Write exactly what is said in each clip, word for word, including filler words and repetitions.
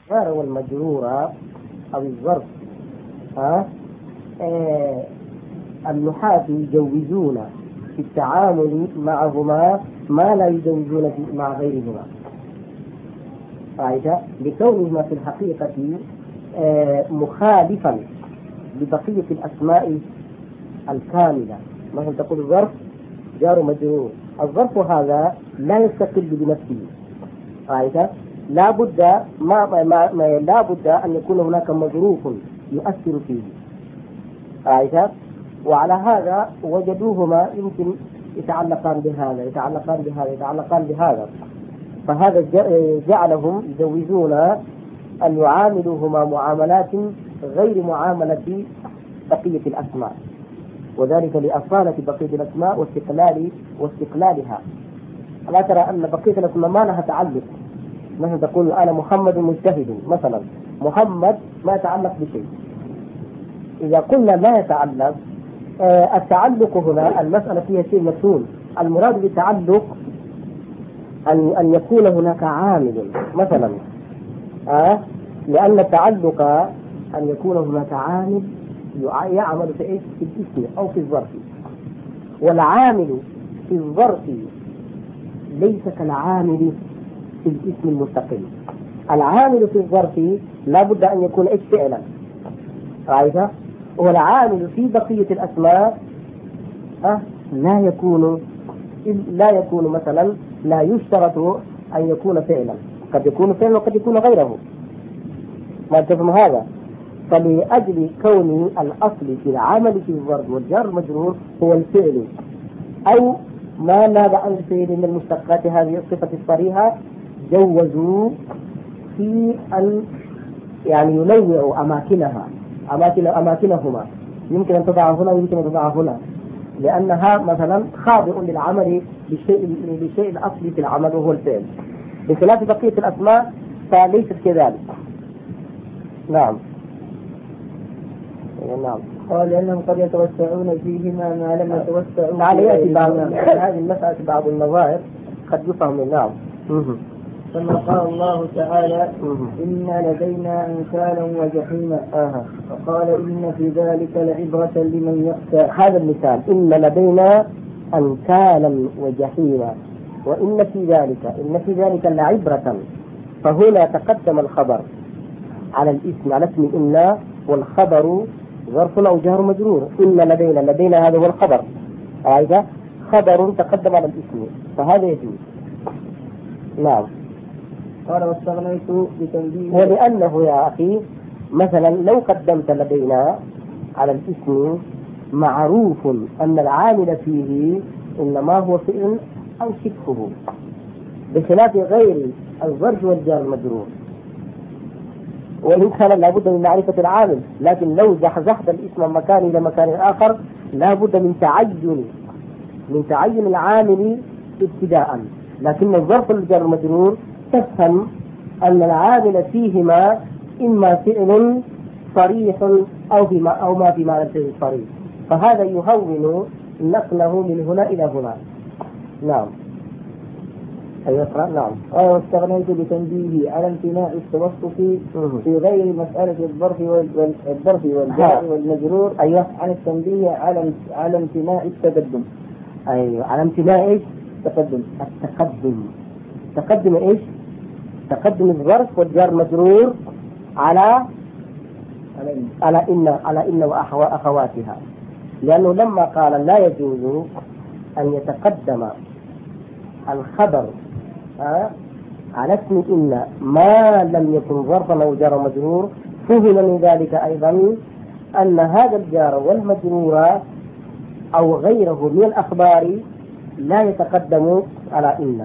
الجار والمجرور أو الظرف ها آه النحاة يجوزون في التعامل معهما ما لا يجوزون مع غيرهما، رأيت؟ لكونهما في الحقيقة آه مخالفا لبقية الأسماء الكاملة. مثلا تقول الظرف جار مجرور، الظرف هذا لا يستقل بنفسه، رأيت؟ لا بد ما ما ما لا بد أن يكون هناك مظروف يؤثر فيه، رأيت؟ وعلى هذا وجدوهما يمكن يتعلقان بهذا يتعلقان بهذا يتعلقان بهذا، فهذا جعلهم يجوزون أن يعاملوهما معاملات غير معاملة بقية الأسماء، وذلك لأصالة بقية الأسماء واستقلال واستقلالها. لا ترى أن بقية الأسماء ما لها تعلق، مثلا تقول أنا محمد مجتهد مثلا، محمد ما يتعلق بشيء. إذا قلنا لا يتعلق، آه التعلق هنا المسألة فيها شيء مسؤول. المراد بالتعلق أن أن يكون هناك عامل مثلا، آه لأن التعلق أن يكون هناك عامل يعمل في إيش؟ في الاسم أو في الظرف، والعامل في الظرف ليس كالعامل في الاسم المستقل. العامل في الظرف لا بد أن يكون إيش؟ فعلا، رأيت؟ والعامل في بقية الأسماء أه لا يكون لا يكون مثلا لا يشترط أن يكون فعلا، قد يكون فعلا وقد يكون غيره. ما تفهم هذا؟ فلأجل كون الأصل في العمل في الظرف والجار المجرور هو الفعل أو ما ناب عن الفعل من المشتقات هذه الصفة الصريحة، جوزوا في أن يعني ينوعوا أماكنها أماكن أماكنهما، يمكن أن تضع هنا ويمكن أن تضع هنا، لأنها مثلا خاضع للعمل بالشيء بالشيء الأصلي في العمل وهو الفعل، بخلاف بقية الأسماء فليست كذلك. نعم. نعم. قال لأنهم قد يتوسعون فيهما ما لم يتوسعوا. على يأتي بعض هذه المسألة بعض النظائر قد يفهم. نعم. كما قال الله تعالى إن لدينا أنكالا وجحيما، آه. وقال إن في ذلك لعبرة لمن يخشى. هذا المثال إن لدينا أنكالا وجحيما، وإن في ذلك إن في ذلك لعبرة، فهنا تقدم الخبر على الاسم على اسم إن، والخبر ظرف أو جار مجرور. إن لدينا لدينا هذا هو الخبر، هذا خبر تقدم على الاسم، فهذا يجوز. نعم. قال واستغنيت بتنبيه. ولأنه يا أخي مثلا لو قدمت لدينا على الاسم معروف أن العامل فيه إنما هو فعل أو شبهه، بخلاف غير الظرف والجار المجرور، وإن كان لابد من معرفة العامل، لكن لو زحزحت الاسم من مكان إلى مكان آخر لابد من تعين من تعين العامل ابتداء. لكن الظرف والجار المجرور تفهم أن العامل فيهما إما فعل صريح أو فيما أو ما في معنى الفعل الصريح، فهذا يهون نقله من هنا إلى هنا. نعم. أيوة. نعم. قال واستغنيت بتنبيه على امتناع التوسط في غير مسألة الظرف والظرف والجار والمجرور، أيوة، عن التنبيه على على امتناع التقدم. أيوة، على امتناع إيش؟ التقدم. التقدم. تقدم إيش؟ تقدم الظرف والجار مجرور على على إن على إن وأخواتها، لأنه لما قال لا يجوز أن يتقدم الخبر آه على اسم إن ما لم يكن ظرفا أو جار مجرور، فهم من ذلك أيضا أن هذا الجار والمجرور أو غيره من الأخبار لا يتقدم على إن،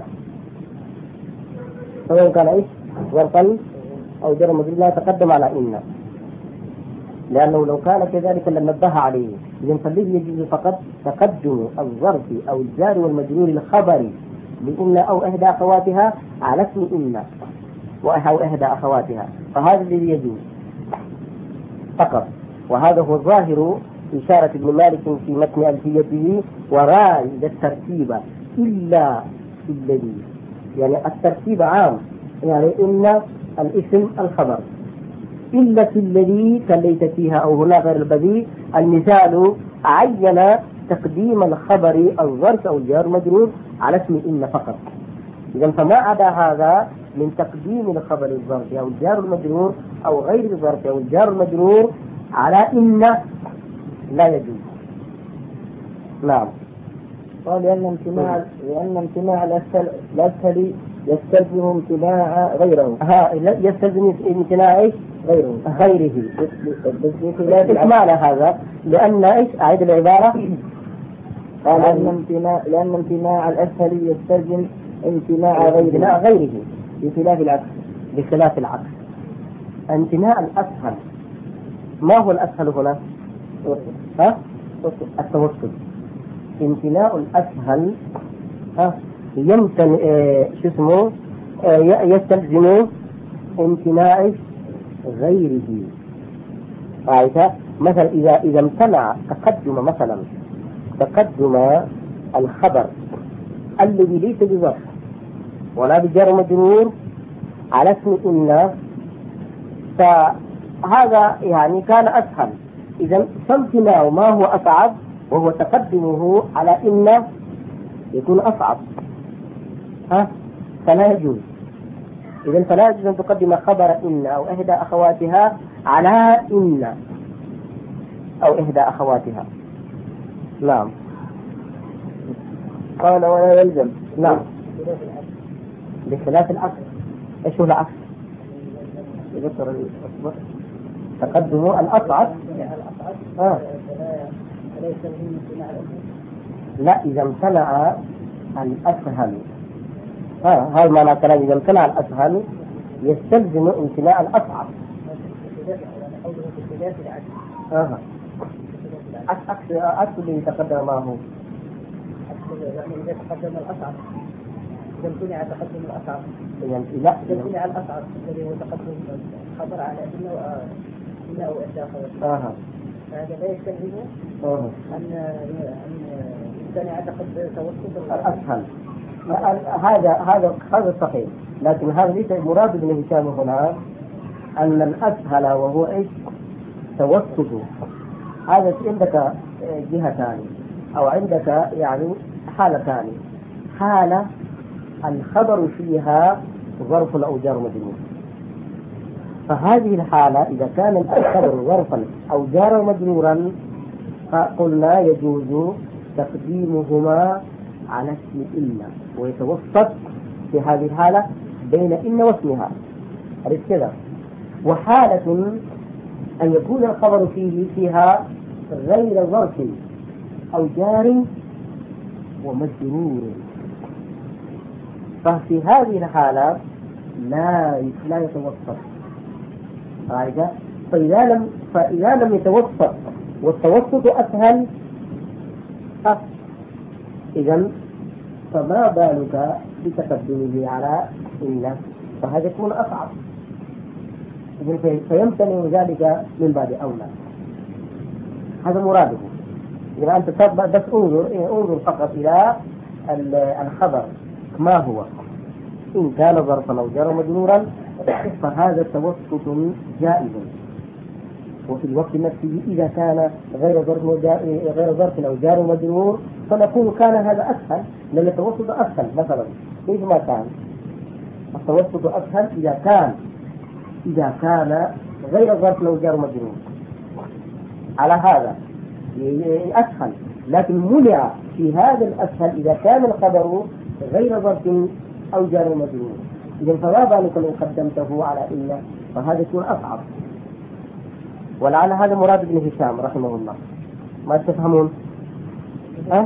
سواء كان إيش ظرفا أو جار مجرور لا يتقدم على إن، لأنه لو كان كذلك لنبه عليه. إذن فالذي يجوز فقط تقدم الظرف أو الجار والمجرور الخبري لإن أو إحدى أخواتها على اسم إن أو إحدى أخواتها، فهذا الذي يجوز فقط. وهذا هو ظاهر إشارة ابن مالك في متن ألفيته، ورائد الترتيب إلا الذي، يعني الترتيب عام، يعني إن الاسم الخبر، إلا في الذي كليت فيها أو هنا غير البذيء. المثال عين تقديم الخبر الظرف أو الجار مجرور على اسم إن فقط. إذا فما عدا هذا من تقديم الخبر الظرف أو الجار المجرور أو غير الظرف أو الجار المجرور على إن لا يجوز. نعم. قال لأن امتناع لأن امتناع الأسهل يستلزم امتناع غيره. ها يستلزم امتناع غيره غيره. ايش معنى هذا؟ لأن ايش؟ أعيد العبارة. قال لأن امتناع لأن امتناع الأسهل يستلزم امتناع غيره امتناع غيره بخلاف العكس. بخلاف العكس. امتناع الأسهل، ما هو الأسهل هنا؟ ها؟ التوسط. امتناع الأسهل ها يمتن اه شو اسمه اه يستلزم امتناع غيره. عايزة مثلا إذا إذا امتنع تقدم مثلا تقدم الخبر الذي ليس بظرف ولا بجار مجرور على اسم إن، فهذا يعني كان أسهل. إذا فامتناع ما هو أصعب وهو تقدمه على إن يكون أصعب، ها فلا يجوز. إذا فلا يجوز أن تقدم خبر إن أو إحدى أخواتها على إن أو إحدى أخواتها. نعم. قال ولا يلزم. نعم. بخلاف العكس. إيش هو العكس؟ تقدمه الأصعب. آه. لا إذا امتنع الأسهل، ها هذا معنى كلام. إذا امتنع الأسهل يستلزم امتناع الأصعب. آه. عكس عكس اللي يتقدم ما هو. إذا تقدم الأصعب، إذا امتنع تقدم الأصعب، إذا لا إذا امتنع الأصعب الذي هو تقدم خبر على إنه إنه أو إحدى. آه. هذا لا يستلزم آه. أن أن امتنع تقدم توسط الأسهل. هذا هذا هذا صحيح، لكن هذا ليس مراد ابن هشام هنا أن الأسهل وهو إيش؟ توسط. هذا عندك جهتان أو عندك يعني حالتان. حالة الخبر فيها ظرف أو جار مجرور، فهذه الحالة إذا كان الخبر ظرفا أو جار مجرورا فقلنا يجوز تقديمهما على اسم إن ويتوسط في هذه الحالة بين إن واسمها. أليس كذا؟ وحالة أن يكون الخبر فيه فيها غير ظرف أو جار ومجرور، ففي هذه الحالة لا لا يتوسط. عايزة؟ فإذا لم فإذا لم يتوسط والتوسط أسهل، إذا فما بالك بتقدمه على إن، فهذا يكون أصعب. فيمتنع ذلك من باب أولى. هذا مراده. إذا أنت بس انظر انظر فقط إلى الخبر ما هو. إن كان ظرفا أو جار مجرورا فهذا توسط جائز، وفي الوقت نفسه إذا كان غير ظرف غير ظرف أو جار مجرور فنقول كان هذا أسهل، لأن التوسط أسهل. مثلا كيف ما كان التوسط أسهل إذا كان إذا كان غير ظرف أو جار مجرور على هذا أسهل، لكن منع في هذا الأسهل إذا كان الخبر غير ظرف أو جار مجرور. إذا فما بالك لو قدمته على إن، فهذا يكون أصعب. ولعل هذا مراد ابن هشام رحمه الله. ما تفهمون؟ ها؟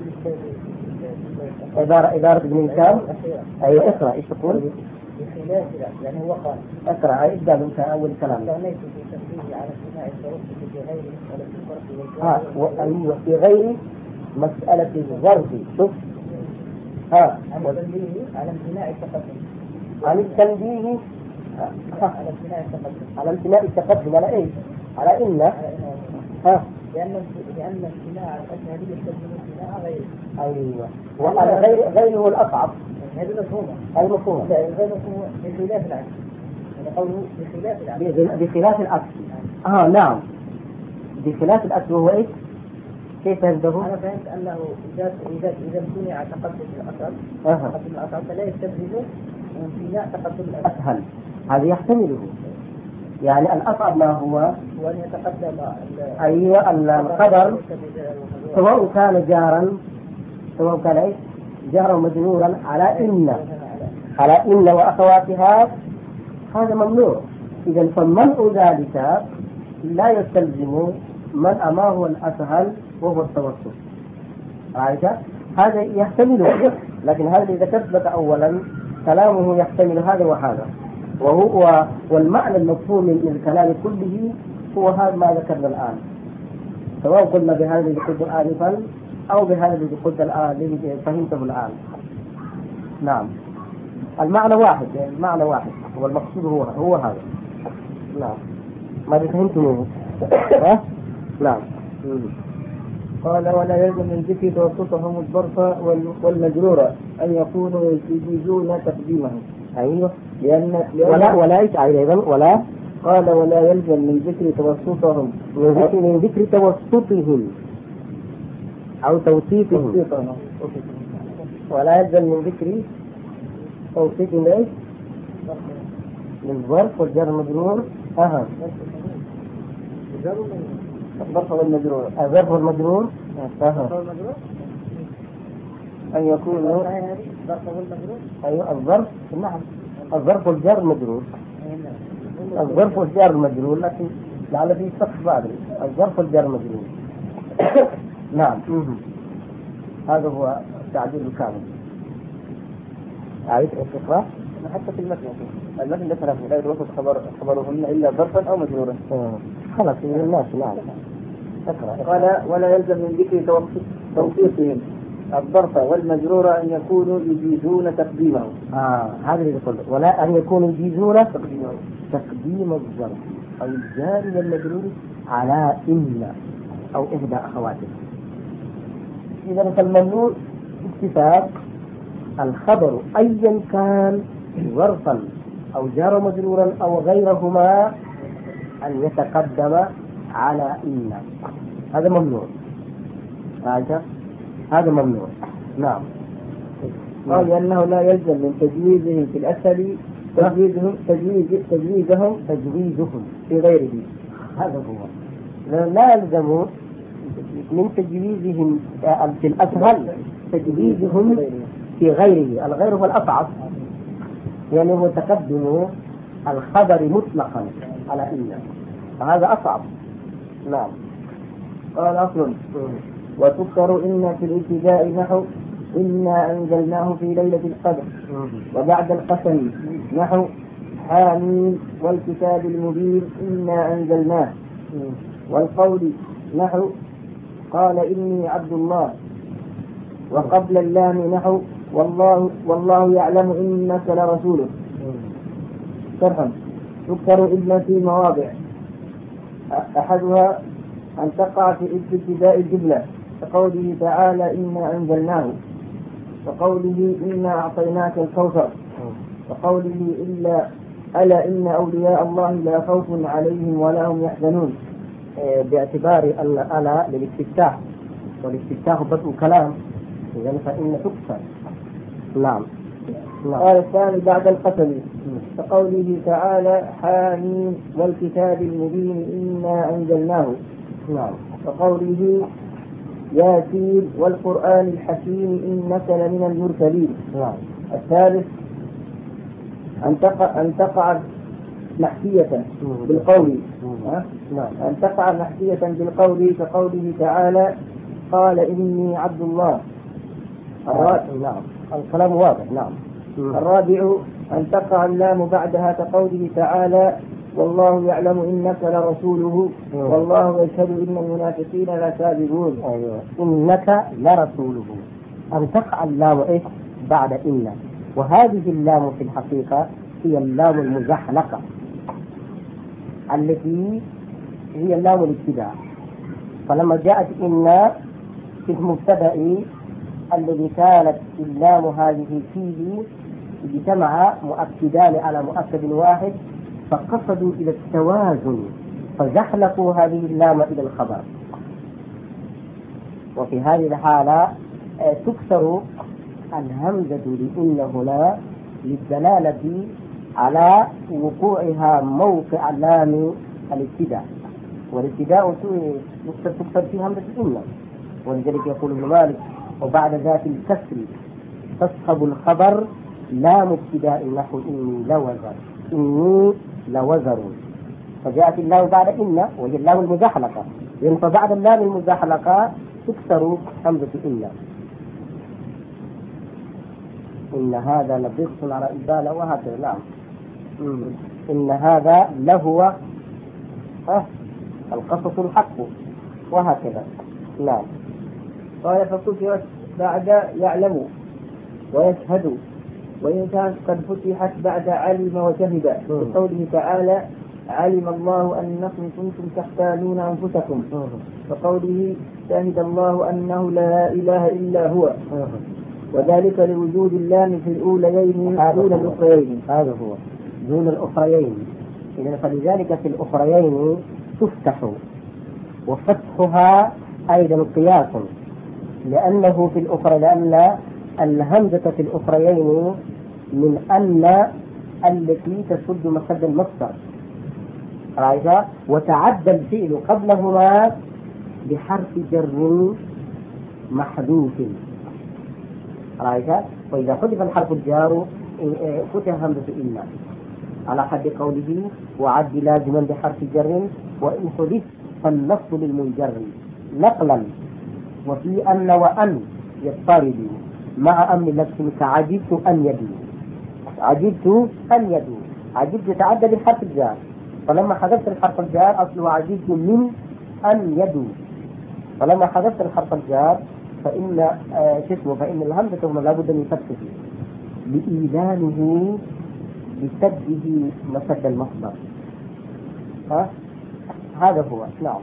عبارة عبارة ابن هشام. أيوة اقرأ ايش تقول؟ بخلاف يعني هو قال اقرأ ابدأ من أول كلام. استغنيت في تنفيذ على امتناع التوسط في غير مسألة الظرف ها وأيوة في غير مسألة الظرف. شوف ها على التنبيه على امتناع التقدم عن التنبيه على امتناع التقدم على امتناع التقدم على ايش؟ على إن. ها لأن لأن امتناع الأسهل يستلزم امتناع غيره. أيوة. وعلى غير غيره الأصعب. هذه مفهومة. هذه مفهومة. لا غير مفهومة بخلاف العكس. قوله بخلاف الأصل. بخلاف الأصل. آه نعم، بخلاف الأصل وهو إيش؟ كيف فهمته؟ أنا فهمت أنه إذا إذا إذا امتنع تقدم الأصل تقدم الأصل فلا يستلزم امتناع تقدم الأصل. أسهل، هذا يحتمله. يعني الأصعب ما هو وأن يتقدم أيوة القدر سواء كان جارا سواء كان إيش؟ جارا مجرورا على إن على إن وأخواتها، هذا ممنوع. إذا فمنع ذلك لا يستلزم منع ما هو الأسهل وهو التوسط. عايشة هذا يحتمله، لكن هذا إذا ذكرت أولا كلامه يحتمل هذا وهذا، وهو والمعنى المفهوم من الكلام كله هو هذا ما ذكرنا الآن، سواء قلنا بهذا الذي قلت آنفا أو بهذا الذي قلت الآن الذي فهمته الآن. نعم، المعنى واحد، يعني المعنى واحد والمقصود هو هو هذا. نعم، ما فهمتموه؟ نعم. قال ولا يلزم من ذكر توسطهم الظرف والمجرورة أن يكونوا يجيزون تقديمهم. أيوه، لأن, لأن ولا ولا إيش أيضا ولا قال ولا يلزم من ذكر توسطهم من ذكر من ذكر توسطهم أو توسيطهم، ولا يلزم من ذكر توسيطهم إيش؟ للظرف والجر المجرور. أها، الظرف والمجرور الظرف والمجرور. أها، أن يكونوا أيوة الظرف. نعم، الظرف والجر المجرور. الظرف والجر المجرور، لكن لعل في سقف بعد الظرف والجر المجرور. نعم، هذا هو التعبير الكامل. أعيد الإقراء حتى في المتن المتن ذكر لا يدرس خبر خبرهن إلا ظرفا أو مجرورا. خلاص من الناس. نعم، قال ولا يلزم من ذكر توصيفهم الظرف والمجرور أن يكونوا يجيزون تقديمه. آه هذا اللي يقول ولا أن يكونوا يجيزون تقديمه تقديم الظرف أو الجار والمجرور على إن أو إحدى أخواته. إذا فالممنوع اتفاق الخبر أيا كان ظرفا أو جار مجرورا أو غيرهما أن يتقدم على إن، هذا ممنوع. هذا هذا ممنوع. نعم. قال لأنه لا يلزم من تجويزهم في الأسهل تجويزهم تجويز تجويزهم تجويزهم في غيره. هذا هو لا يلزم من تجويزهم في الأسهل تجويزهم في غيره. الغير هو الأصعب، يعني هو تقدم الخبر مطلقا على إن، فهذا أصعب. نعم. قال أصل وتذكر إن في الابتداء نحو إنا أنزلناه في ليلة القدر، وبعد القسم نحو حامين والكتاب المبين إنا أنزلناه، والقول نحو قال إني عبد الله، وقبل اللام نحو والله والله يعلم إنك لرسوله. شرحا تذكر إن في مواضع أحدها أن تقع في ابتداء الجملة كقوله تعالى إنا أنزلناه، وقوله إنا أعطيناك الكوثر، وقوله إلا ألا إن أولياء الله لا خوف عليهم ولا هم يحزنون، باعتبار أن ألا للاستفتاح، والاستفتاح بدء كلام، إذن فإن تكسر. نعم. قال الثاني بعد القسم كقوله تعالى حامين والكتاب المبين إنا أنزلناه، نعم. وقوله ياسين والقرآن الحكيم إنك لمن المرسلين. نعم. الثالث أن تقع أن تقع محكية بالقول، نعم. أن تقع محكية بالقول كقوله تعالى قال إني عبد الله. الرابع. نعم، الكلام واضح. نعم. الرابع أن تقع اللام بعدها كقوله تعالى والله يعلم إنك لرسوله والله يشهد إن المنافقين لكاذبون. أيوة. إنك لرسوله، أن تقع اللام إيش بعد إن، وهذه اللام في الحقيقة هي اللام المزحلقة التي هي اللام الابتداء. فلما جاءت إن في المبتدأ الذي كانت اللام هذه فيه اجتمع مؤكدان على مؤكد واحد، فقصدوا إلى التوازن فزحلقوا هذه اللام إلى الخبر. وفي هذه الحالة تكسر الهمزة لإن هنا للدلالة على وقوعها موقع لام الابتداء، والابتداء تكسر في همزة إن، ولذلك يقول ابن مالك وبعد ذات الكسر تصحب الخبر لام ابتداء نحو إني لوزر إني لوزر، فجاءت اللام بعد إن وهي اللام المزحلقة، فبعد اللام المزحلقة تكسر همزة إن. إن هذا لبغص على إبالة وهكذا. نعم. إن هذا لهو أه القصص الحق وهكذا. نعم. قال فكسرت بعد يعلم ويشهد، وإن كانت قد فتحت بعد علم وشهد، بقوله تعالى علم الله أنكم كنتم تختانون أنفسكم، وقوله شهد الله أنه لا إله إلا هو، وذلك لوجود اللام في الأوليين دون الأخريين. هذا هو دون الأخريين. إذن فلذلك في الأخريين تفتح، وفتحها أيضا قياس، لأنه في الأخرى لأن الهمزة في الأخريين من أن التي تسد مسد المصدر، وتعدى الفعل قبلهما بحرف جر محذوف، وإذا حذف الحرف الجار فتح همزة إن، على حد قوله وعد لازما بحرف جر، وإن حذف فالنص للمنجر نقلا، وفي أن وأن يضطرد مع أمن نفس كعجبت أن يدو، عجبت أن يدو، عجبت يتعدى بالحرف الجار، فلما حذفت الحرف الجار أصله عجبت من أن يدو، فلما حذفت الحرف الجار فإن آه اسمه فإن الهمزة هنا لابد من فتحه لإيذانه بسده مسد المصدر. ها هذا هو. نعم.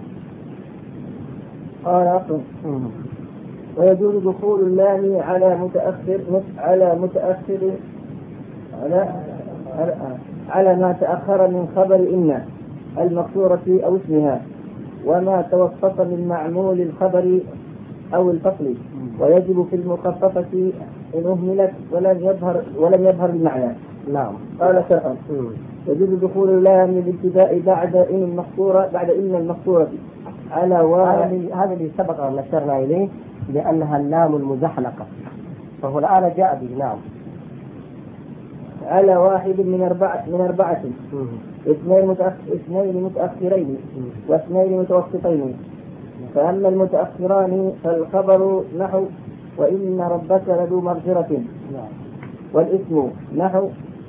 قال أصل ويجوز دخول اللام على متأخر على متأخر على على ما تأخر من خبر إن المقصورة أو اسمها، وما توسط من معمول الخبر أو الفصل، ويجب في المخففة إن أهملت ولم يظهر ولم يظهر المعنى. نعم. قال شرحا يجوز دخول اللام للابتداء بعد إن المقصورة بعد إن المقصورة على واحد. هذا اللي سبق أن أشرنا إليه لأنها اللام المزحلقة، فهو الآن جاء به. نعم. على واحد من أربعة من أربعة اثنين متأخ... اثنين متأخرين واثنين متوسطين، فأما المتأخران فالخبر نحو وإن ربك لذو مغفرة، والاسم نحو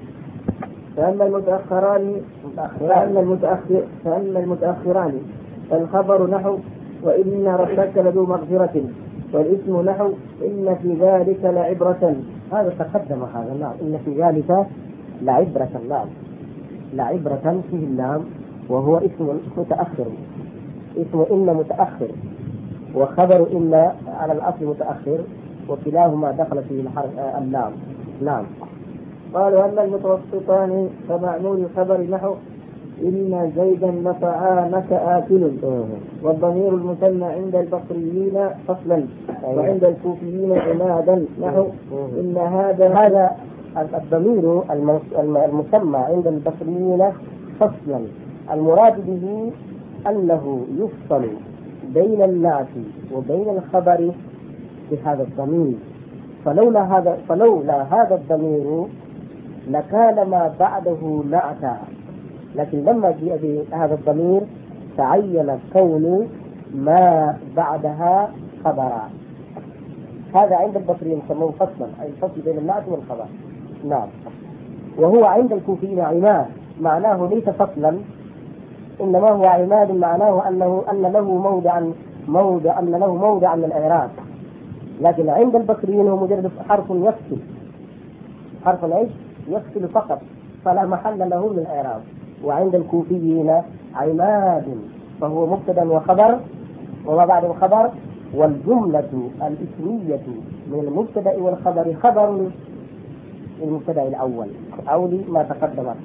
فأما المتأخران فأما المتأخر فأما المتأخران فالخبر نحو وإن ربك لذو مغفرة، والاسم نحو إن في ذلك لعبرة. هذا تقدم هذا. نعم. إن في ذلك لعبرة. نعم. لعبرة فيه اللام، وهو اسم متأخر، اسم إن متأخر، وخبر إن على الأصل متأخر، وكلاهما دخل فيه اللام. نعم. قالوا أما المتوسطان فمعمول الخبر نحو إن زيدا لطعامك آكل، والضمير المثنى عند البصريين فصلا وعند الكوفيين عمادا نحو إن هذا هذا الضمير المسمى عند البصريين فصلا، المراد به أنه يفصل بين النعت وبين الخبر بهذا الضمير، فلولا هذا فلولا هذا الضمير لكان ما بعده نعتا، لكن لما جاء بهذا الضمير تعين كون ما بعدها خبرا. هذا عند البصريين يسموه فصلا، أي الفصل بين النعت والخبر. نعم. وهو عند الكوفيين عماد، معناه ليس فصلا، إنما هو عماد، معناه أنه أن له موضعا موضع أن له موضع من الإعراب، لكن عند البصريين هو مجرد حرف يفصل، حرف العيش يفصل فقط، فلا محل له من الإعراب. وعند الكوفيين عماد، فهو مبتدا وخبر وما بعد الخبر، والجملة الاسمية من المبتدا والخبر خبر المبتدا الأول أو لما تقدم.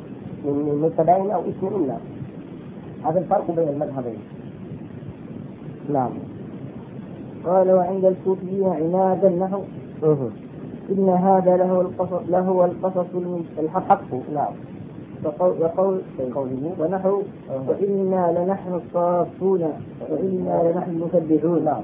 من مبتدأين أو اسم إلا. هذا الفرق بين المذهبين. نعم. قال وعند الكوفيين عنادا نحو إن هذا له القصص له القصص الحق. نعم. وقول قوله ونحو وإنا لنحن الصافون وإنا لنحن المسبحون. نعم.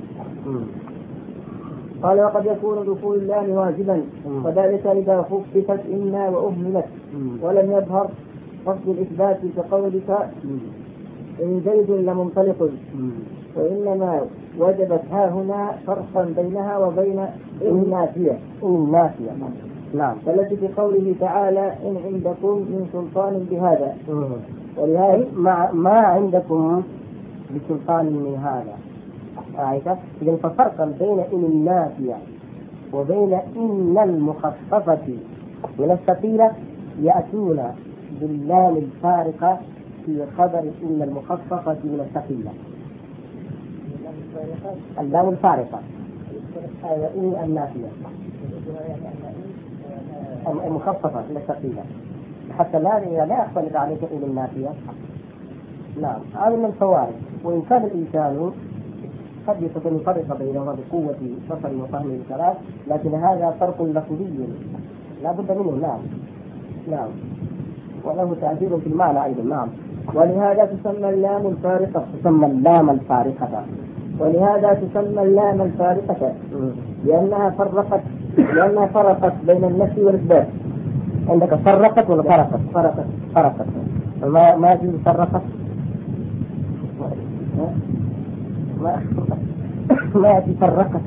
قال وقد يكون دخول اللام واجبا وذلك إذا خففت إنا وأهملت ولم يظهر قصد الإثبات كقولك إن زيد لمنطلق، وإنما وجبت ها هنا فرقا بينها وبين النافية النافية. نعم. فالتي في قوله تعالى إن عندكم من سلطان بهذا، ولهذا ما, ما عندكم بسلطان من هذا. عايشة إذن ففرقا بين إن النافية وبين إن المخففة من الثقيلة يأتون باللام الفارقة في خبر إن المخففة من الثقيلة. اللام الفارقة إن النافية المخففة من الثقيلة حتى لا لا يختلف عليك إن النافية. نعم. هذا من الفوارق. وإن كان الإنسان قد يستطيع أن يفرق بينهما بقوة بصر وفهم الكلام، لكن هذا فرق لفظي لا بد منه. نعم. نعم. وله تأثير في المعنى أيضا. نعم. ولهذا تسمى اللام الفارقة تسمى اللام الفارقة ولهذا تسمى اللام الفارقة لأنها فرقت لأنها فرقت بين النفي والإثبات. عندك فرقت ولا فرقت؟ فرقت فرقت ما ما يجوز فرقت ما ما يأتي فرقت.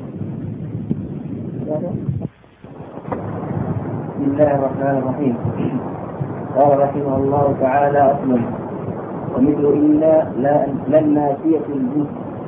بسم الله الرحمن الرحيم. قال رحمه الله تعالى أصلا ومثل إلا لا النافية الجنس،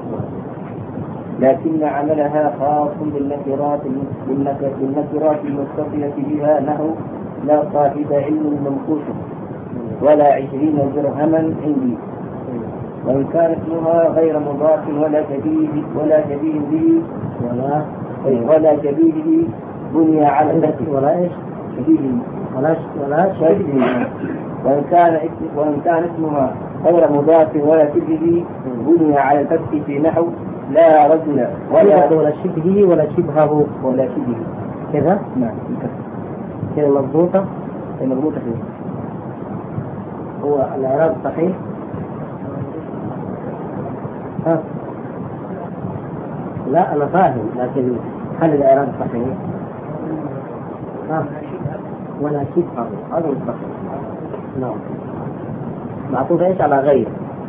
لكن عملها خاص بالنكرات بالنكرات المتصلة بها نحو لا صاحب علم منقوش ولا عشرين درهما عندي، وإن كانت اسمها غير مضاف ولا شبيه ولا شبيه به ولا ولا شبيه به بني على الفتح ولا ايش شبيه ولا ولا شبيه وإن كان وإن كان اسمها غير مضاف ولا شبيه بني على الفتح في نحو لا رجل ولا ولا شبهه ولا شبهه ولا شبهه كذا. نعم كذا مضبوطة مضبوطة فيه. هو الإعراب صحيح. ها لا أنا فاهم، لكن هل الإعراب صحيح؟ ها ولا شبهه هذا صحيح. نعم. معطوف ايش على غير.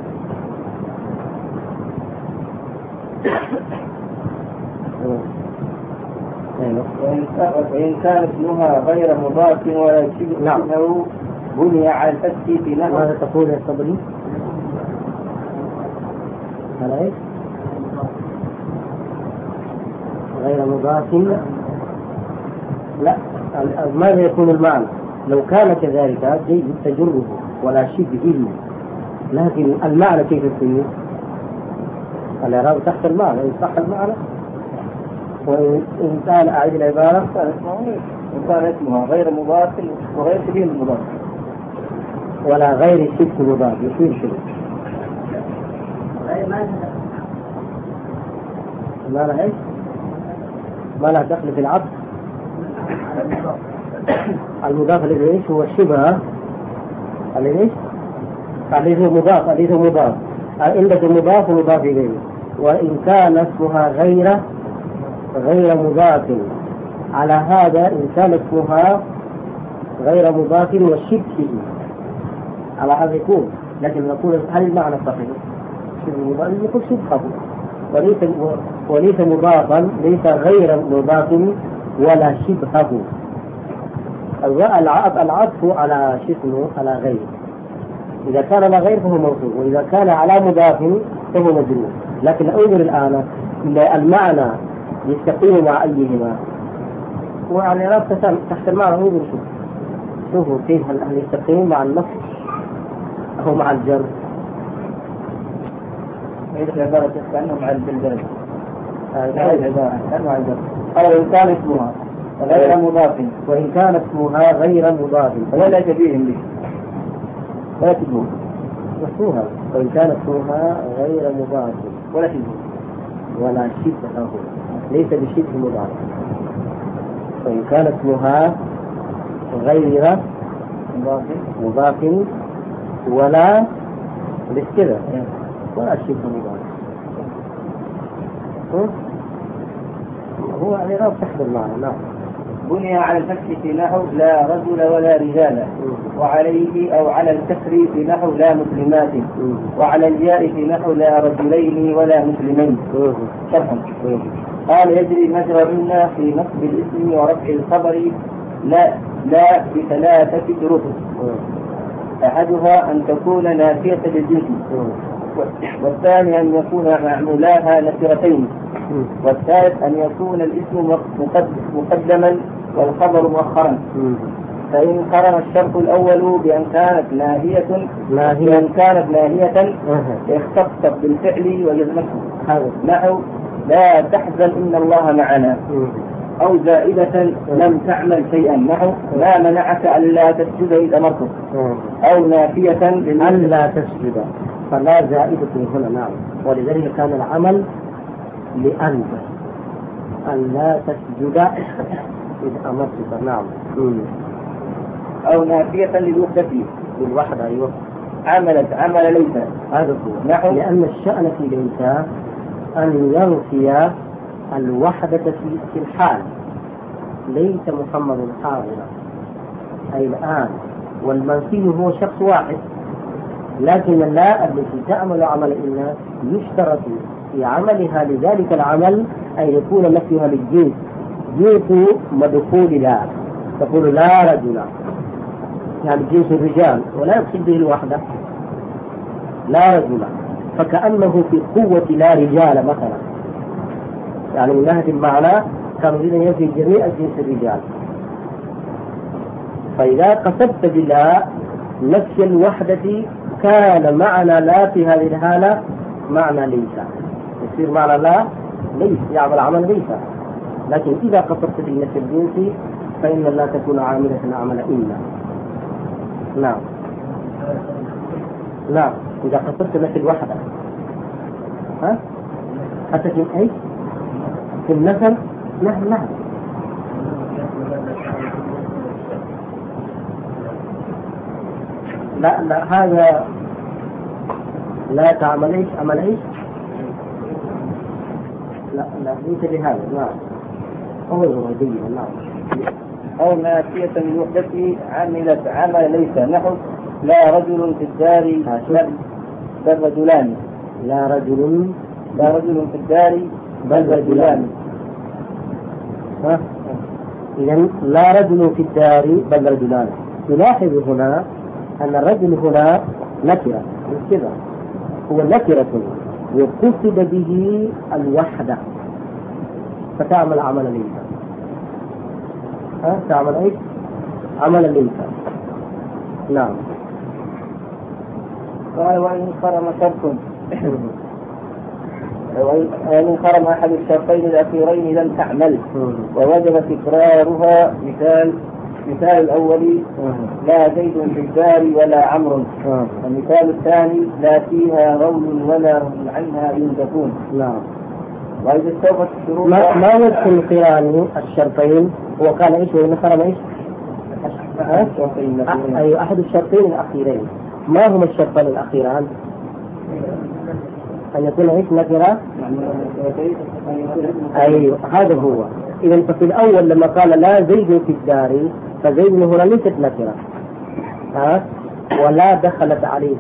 وإن كان اسمها غير مضاف ولا شبهه بني على الفتح في نحو. ماذا تقول يا صبري؟ على ايش؟ غير مضاف لا. ماذا يكون المعنى؟ لو كان كذلك جيد تجره ولا شبهه، لكن المعنى كيف يكون؟ الإعراب تحت المعنى إن صح المعنى. وإن كان أعيد العبارة إن كان اسمها غير مضاف وغير شبيه المضاف ولا غير شبه مضاف يصير شبه. ما له ايش؟ ما له دخل في العبد. المضاف الذي ايش هو الشبه الذي ايش؟ الذي هو مضاف الذي هو مضاف عندك مضاف ومضاف اليه. وإن كان اسمها غير غير مضاف على هذا إن كان اسمها غير مضاف وشبهه على هذا يكون. لكن نقول هل المعنى صحيح؟ شبه مضاف يقول شبهه وليس وليس مضافا ليس غير مضاف ولا شبهه. العطف على شبهه على غير. إذا كان على غير فهو موصول، وإذا كان على مضاف فهو مجرور. لكن انظر الآن المعنى يستقيم مع أيهما. وعلى الإعراب تحت المعنى انظر شوف شوفوا كيف هل يستقيم مع النص أو مع الجر. هذه عبارة كأنه مع الجر. هذه عبارة كأنه مع الجر. أو إن كان اسمها غير مضاف وإن كان اسمها غير مضاف ولا شبيه به ولا تجمع اسمها، وإن كان اسمها غير مضاف ولا تجمع ولا شبهه، ليس بشبه مضاف. وإن كان اسمها غير مضاف ولا للكذا ولا شبه مضاف، هو إعراب تحت المعنى. نعم. بني على الفتح في نحو لا رجل ولا رجال، وعليه أو على الكسر في نحو لا مسلمات، وعلى الياء في نحو لا رجلين ولا مسلمين. شرحا. قال يجري مجرى إن في نصب الاسم ورفع الخبر لا لا بثلاثة شروط، أحدها أن تكون نافية للجنس، والثاني أن يكون معمولاها نكرتين، والثالث أن يكون الاسم مقدما والخبر مؤخرا. فإن قرن الشرط الأول بأن كانت ناهية بأن كانت ناهية اختصت بالفعل وجزمته، نحو لا تحزن إن الله معنا، أو زائدة لم تعمل شيئا، نحو ما منعك ألا تسجد إذ أمرتك، أو نافية ألا تسجد، فلا زائدة هنا. نعم. ولذلك كان العمل لأن ألا تسجد إذ أمرتك. نعم. أو نافية للوحدة للوحدة. أيوه. عملت عمل ليس، هذا هو. نحو لأن الشأن في ليس أن ينفي الوحدة في الحال، ليس محمد حاضرا أي الآن، والمنفي هو شخص واحد، لكن اللا التي تعمل عمل إن يشترط في عملها لذلك العمل أن يكون نفيها للجنس، جنس مدخول لا، تقول لا رجل يعني جنس الرجال، ولا يقصد به الوحدة لا رجل، فكأنه في قوة لا رجال مثلا، يعني من ناحية المعنى كان يريد أن ينفي جميع جنس الرجال. فإذا قصدت بالله نفي الوحدة كان معنى لا في هذه الحالة معنى ليس، يصير معنى لا ليس يعمل عمل ليس. لكن إذا قصدت بالنفي الجنسي فإن لا تكون عاملة عمل إلا. نعم. نعم. إذا قصدت نفي الوحدة ها حتى في أي في النفل. نعم. نعم. لا لا هذا لا تعمل ايش عمل ايش لا لا ليس بهذا. نعم. هو الغربية. نعم. أو نافية للوحدة عملت عمل ليس، نحو لا رجل في الدار بل رجلان، لا رجل لا رجل في الدار بل رجلان. ها إذن لا رجل في الدار بل رجلان. تلاحظ هنا أن الرجل هنا نكرة، مش كذا، هو نكرة وقصد به الوحدة، فتعمل عمل ليس. ها تعمل ايش عمل ليس. نعم. قال وإن خرم شرط وإن خرم أحد الشرطين الأخيرين لم تعمل ووجب تكرارها. مثال مثال الأول لا زيد في الدار ولا عمرو، والمثال الثاني لا فيها غول ولا هم عنها ينزفون. نعم. وإذا استوفت الشروط ما ما وجه القران الشرطين؟ هو قال ايش وإن خرم ايش؟ أي أحد الشرطين الأخيرين. ما هما الشرطان الأخيران؟ أن يكون ايش نكرة. أيوه هذا هو. إذا ففي الأول لما قال لا زيد في الدار فزيد هنا ليست نكرة، ها ولا دخلت عليه،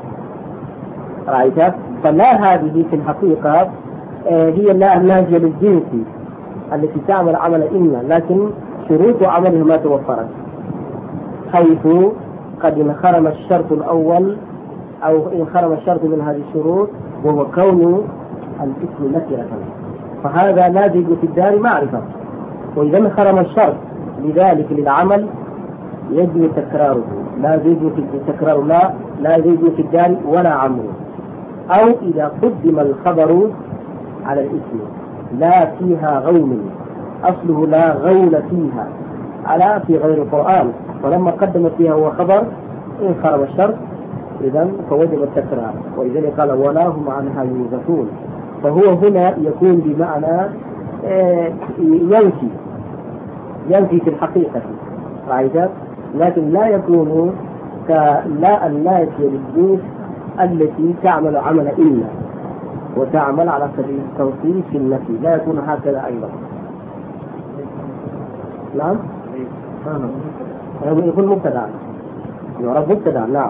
رأيت؟ فلا هذه في الحقيقة هي لا الناجية للجنس التي تعمل عمل إن، لكن شروط عمله ما توفرت، حيث قد انخرم الشرط الأول أو انخرم الشرط من هذه الشروط وهو كون الاسم نكرة، فهذا لا زيد في الدار معرفة، وإذا انخرم الشرط لذلك للعمل يجب تكراره، لا زيد في تكرار لا لا زيد في الدار ولا عمرو. أو إذا قدم الخبر على الاسم لا فيها غول، أصله لا غول فيها على في غير القرآن، ولما قدم فيها هو خبر انخرم الشرط إذا فوجب التكرار، ولذلك قال ولا هم عنها ينزفون. فهو هنا يكون بمعنى ينفي ينفي في الحقيقة، رأيت؟ لكن لا يكون كلا النافية للجنس التي تعمل عمل إلا وتعمل على سبيل التوصيف في النفي، لا يكون هكذا أيضا. نعم؟ يكون مبتدأ، يعرف مبتدأ. نعم،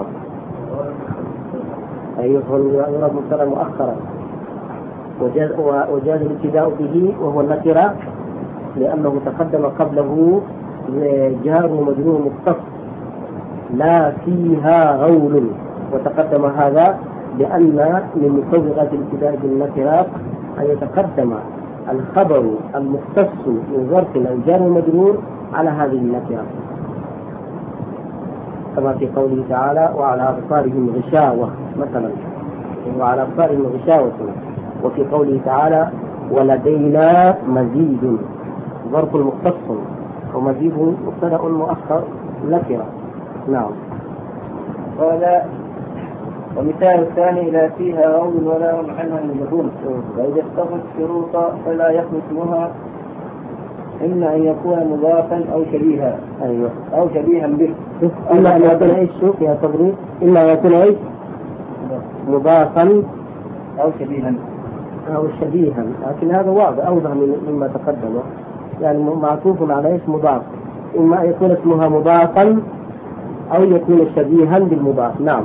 أي يعرف مبتدأ مؤخرا، وجاز وجاز الابتداء به وهو النكرة لأنه تقدم قبله جار ومجرور مختص لا فيها غول، وتقدم هذا لأن من مسوغات الابتداء بالنكرات أن يتقدم الخبر المختص من ظرف أو جار ومجرور على هذه النكرة، كما في قوله تعالى وعلى أبصارهم غشاوة مثلا، وعلى أبصارهم غشاوة، وفي قوله تعالى ولدينا مزيد ظرف مختص ومزيد مبتدأ مؤخر نكرة. نعم. قال ومثال الثاني لا فيها غول ولا هم عنها ينزفون، وإذا اختفت الشروط فلا يخلو اسمها إما أن يكون مضافا أو شبيها. أيوة. أو شبيها به. إما أن يكون إيش؟ شوف يا تبريد، إما أن يكون إيش؟ مضافا أو شبيها أو شبيها، لكن هذا واضح أوضح مما تقدم، يعني معطوف على إيش؟ مضاف. إما أن يكون اسمها مضافا أو يكون شبيها بالمضاف. نعم.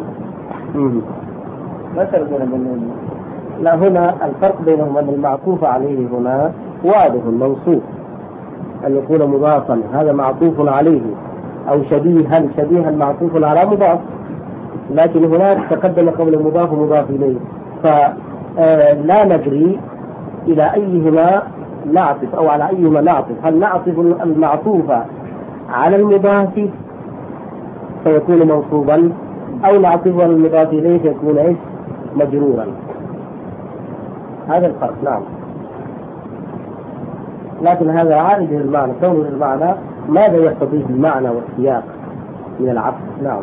ما فرق بينهم؟ لا، هنا الفرق بينهم أن المعطوف عليه هنا واضح منصوب، أن يكون مضافا هذا معطوف عليه، أو شبيها شبيها معطوف على مضاف، لكن هناك تقدم قبل المضاف ومضاف إليه، فلا ندري إلى أيهما نعطف أو على أيهما نعطف. هل نعطف المعطوف على المضاف فيكون منصوبا، أو نعطف على المضاف إليه فيكون إيش؟ مجرورا. هذا الفرق. نعم. لكن هذا عائد للمعنى، كونه للمعنى ماذا يقتضيه المعنى والسياق من العطف. نعم.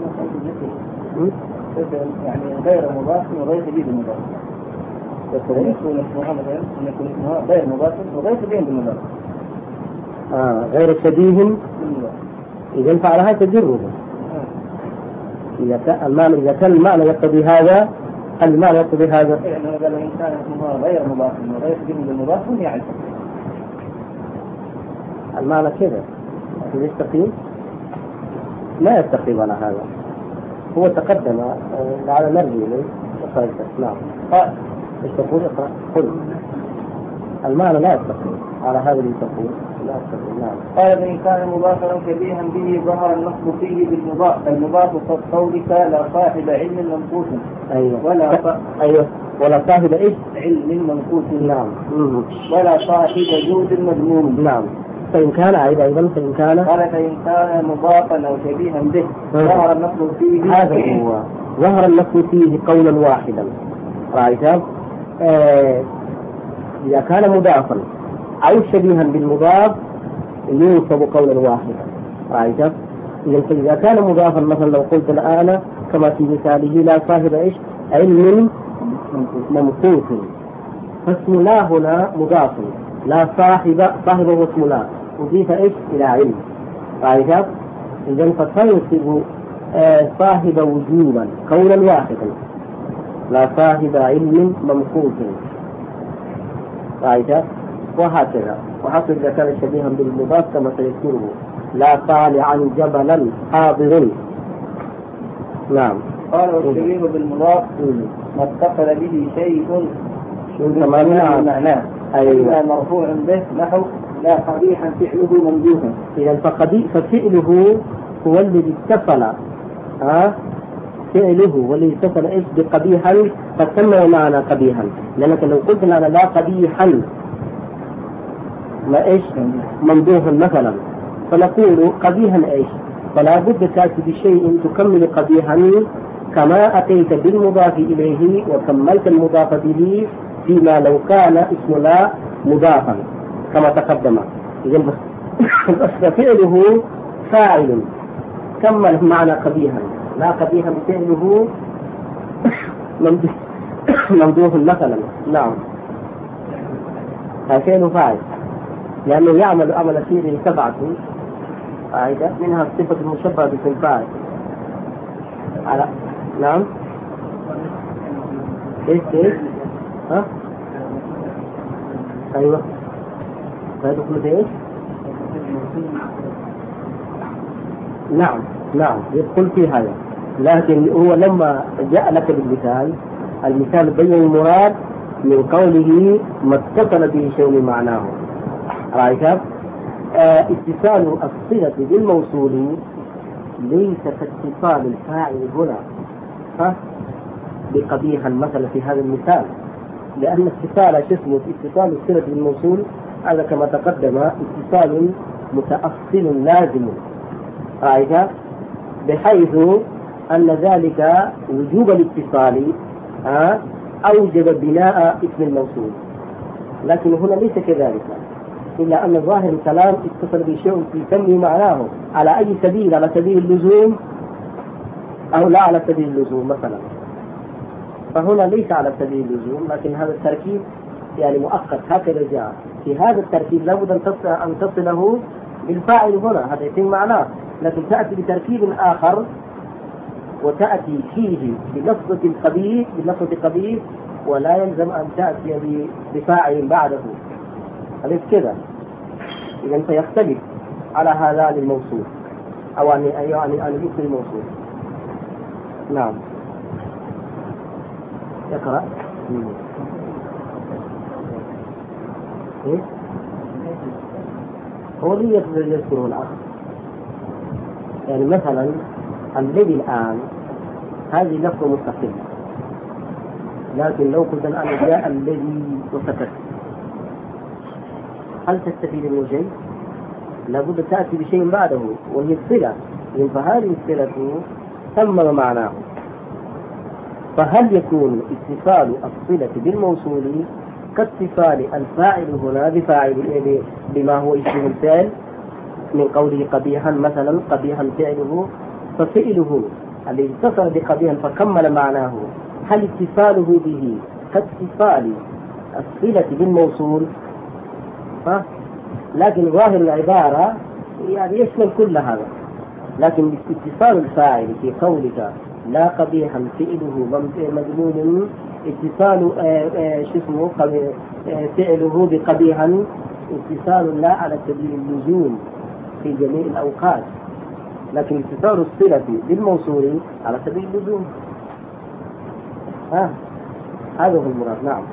يعني غير مضاف وغير شبيه بالمضاف، يكون اسمها مثلا أن يكون اسمها غير مضاف وغير شبيه بالمضاف. آه غير شبيه، إذا فعلها تجربة. إذا كان المعنى إذا كان المعنى يقتضي هذا، المعنى يقتضي هذا. يعني قال إن كان اسمها غير مضاف وغير شبيه بالمضاف يعرف المعنى كذا يستقيم؟ لا يستقيم على هذا، هو تقدم على نرجي إليه. نعم. قال ايش تقول؟ اقرأ. قل المعنى لا يستقيم على هذا اللي تقول لا يستقيم. نعم. قال إن كان مضافا شبيها به ظهر النصب فيه بالمضاف، المضاف قولك لا صاحب علم منقوص. أيوة. ولا ف... أيوة. ولا صاحب إيش؟ علم منقوص. نعم. ولا صاحب جود مذموم. نعم. فإن كان أيضا أيضا فإن كان قال فإن كان مضافا أو شبيها به ظهر النصب فيه. هذا هو ظهر النصب فيه قولا واحدا. رأيت؟ آه إذا كان مضافا أو شبيها بالمضاف ينصب قولا واحدا. رأيت؟ إذا كان مضافا مثلا لو قلت الآن كما في مثاله لا صاحب إيش؟ علم ممقوت، فاسم لا هنا مضاف، لا صاحب صاحب هو اسم لا أضيف إيش؟ إلى علم. رأيت؟ إذا فتنصب آه صاحب وجوبا قولا واحدا، لا صاحب علم ممقوت. رأيت؟ وهكذا وحتى إذا كان شبيها بالمضاف كما سيذكره لا طالعا جبلا حاضر. نعم. قال والشبيه بالمضاف ما اتصل به شيء كما معناه، أيوة. مرفوع به نحو لا قبيحا فعله ممدوحا. إذا ففعله هو الذي اتصل ها فعله والذي اتصل إيش بقبيحا فسمى معنى قبيحا، لأنك لو قلت لنا لا قبيحا ما إيش ممدوحا مثلا فنقول قبيحا إيش، فلا بد تأتي بشيء تكمل قبيحا كما أتيت بالمضاف إليه وكملت المضاف به فيما لو كان اسم لا مضافا كما تقدم. إذن فعله فاعل كمل معنى قبيحا لا قبيحا فعله ممدوح مثلا. نعم فعل فاعل لأنه يعمل عمل فيه سبعة قاعدة منها الصفة المشبهة باسم فاعل. على نعم ايش ايش ها ايوه فيدخل ايش؟ نعم نعم يدخل في هذا، لكن هو لما جاء لك بالمثال المثال بين المراد من قوله ما اتصل به شيء من معناه. رأيك آه اتصال الصلة بالموصول ليس كاتصال الفاعل هنا ها بقبيحا مثلا في هذا المثال، لأن اتصال اسمه اتصال الصلة بالموصول هذا كما تقدم اتصال متأصل لازم. رأيك بحيث أن ذلك وجوب الاتصال ها أوجب بناء اسم الموصول، لكن هنا ليس كذلك، إلا أن ظاهر الكلام اتصل بشيء يسمي معناه على أي سبيل، على سبيل اللزوم أو لا على سبيل اللزوم مثلا. فهنا ليس على سبيل اللزوم، لكن هذا التركيب يعني مؤقت هكذا جاء. في هذا التركيب لابد أن تصله بالفاعل هنا، هذا يتم معناه، لكن تأتي بتركيب آخر وتأتي فيه بلفظة القبيح بلفظة قبيح ولا يلزم أن تأتي بفاعل بعده. أليس كذا؟ إذا فيختلف على هذا الموصول أو عن عن عن الاسم الموصول. نعم اقرأ. إيه؟ هو لي يذكره الأخ. يعني مثلا الذي الآن هذه لفظة مستقلة، لكن لو قلت الآن جاء الذي وسكت هل تستفيد من شيء؟ لابد تأتي بشيء بعده وهي الصلة، فهذه الصلة تم معناه. فهل يكون اتصال الصلة بالموصول كاتصال الفاعل هنا بفاعل بما هو اسم الفعل من قوله قبيحا مثلا، قبيحا فعله ففعله الذي اتصل بقبيحا فكمل معناه، هل اتصاله به كاتصال الصلة بالموصول؟ ها؟ لكن ظاهر العبارة يعني يشمل كل هذا، لكن اتصال الفاعل في قولك لا قبيحا فعله مجنون اتصال شو اسمه فعله بقبيحا اتصال لا على سبيل اللزوم في جميع الأوقات، لكن اتصال الصلة بالموصول على سبيل اللزوم. ها هذا هو المراد. نعم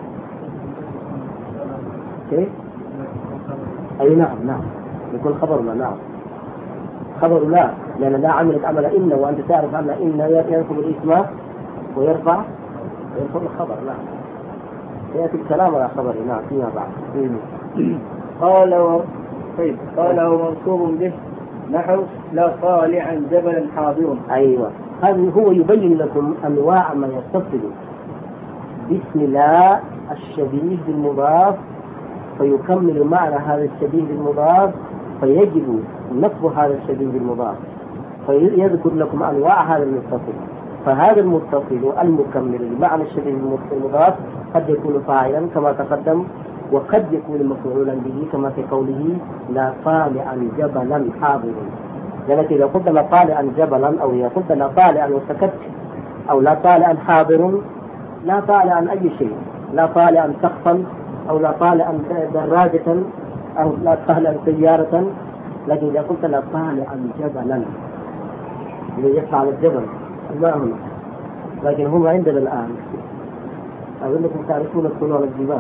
كيف؟ أي نعم نعم يكون خبرنا. نعم خبر لا، لأن لا عملت عمل إن، وأنت تعرف أن إن ينصب الاسم ويرفع ويرفع الخبر. نعم يأتي الكلام على خبره. نعم فيما بعد. قال و... طيب قال ومنصوب به نحو لا طالعا جبلا حاضر. أيوة هذا هو يبين لكم أنواع ما يتصل باسم لا الشبيه بالمضاف فيكمل معنى هذا الشبيه بالمضاف، فيجب نصب هذا الشبيه بالمضاف، فيذكر لكم أنواع هذا المتصل. فهذا المتصل المكمل لمعنى الشبيه بالمضاف قد يكون فاعلا كما تقدم، وقد يكون مفعولا به كما في قوله لا طالعا جبلا حاضر. لأنك إذا قلت لا طالعا جبلا أو إذا قلت لا طالعا وسكت أو لا طالعا حاضر، لا طالعا أي شيء، لا طالعا سقفا أو لا طالعا دراجة أو لا طالعا سيارة، لكن إذا قلت لا طالعا جبلا اللي يطلع على الجبل ما هنا، لكن هم عندنا الآن أظنكم تعرفون الطلوع على الجبال.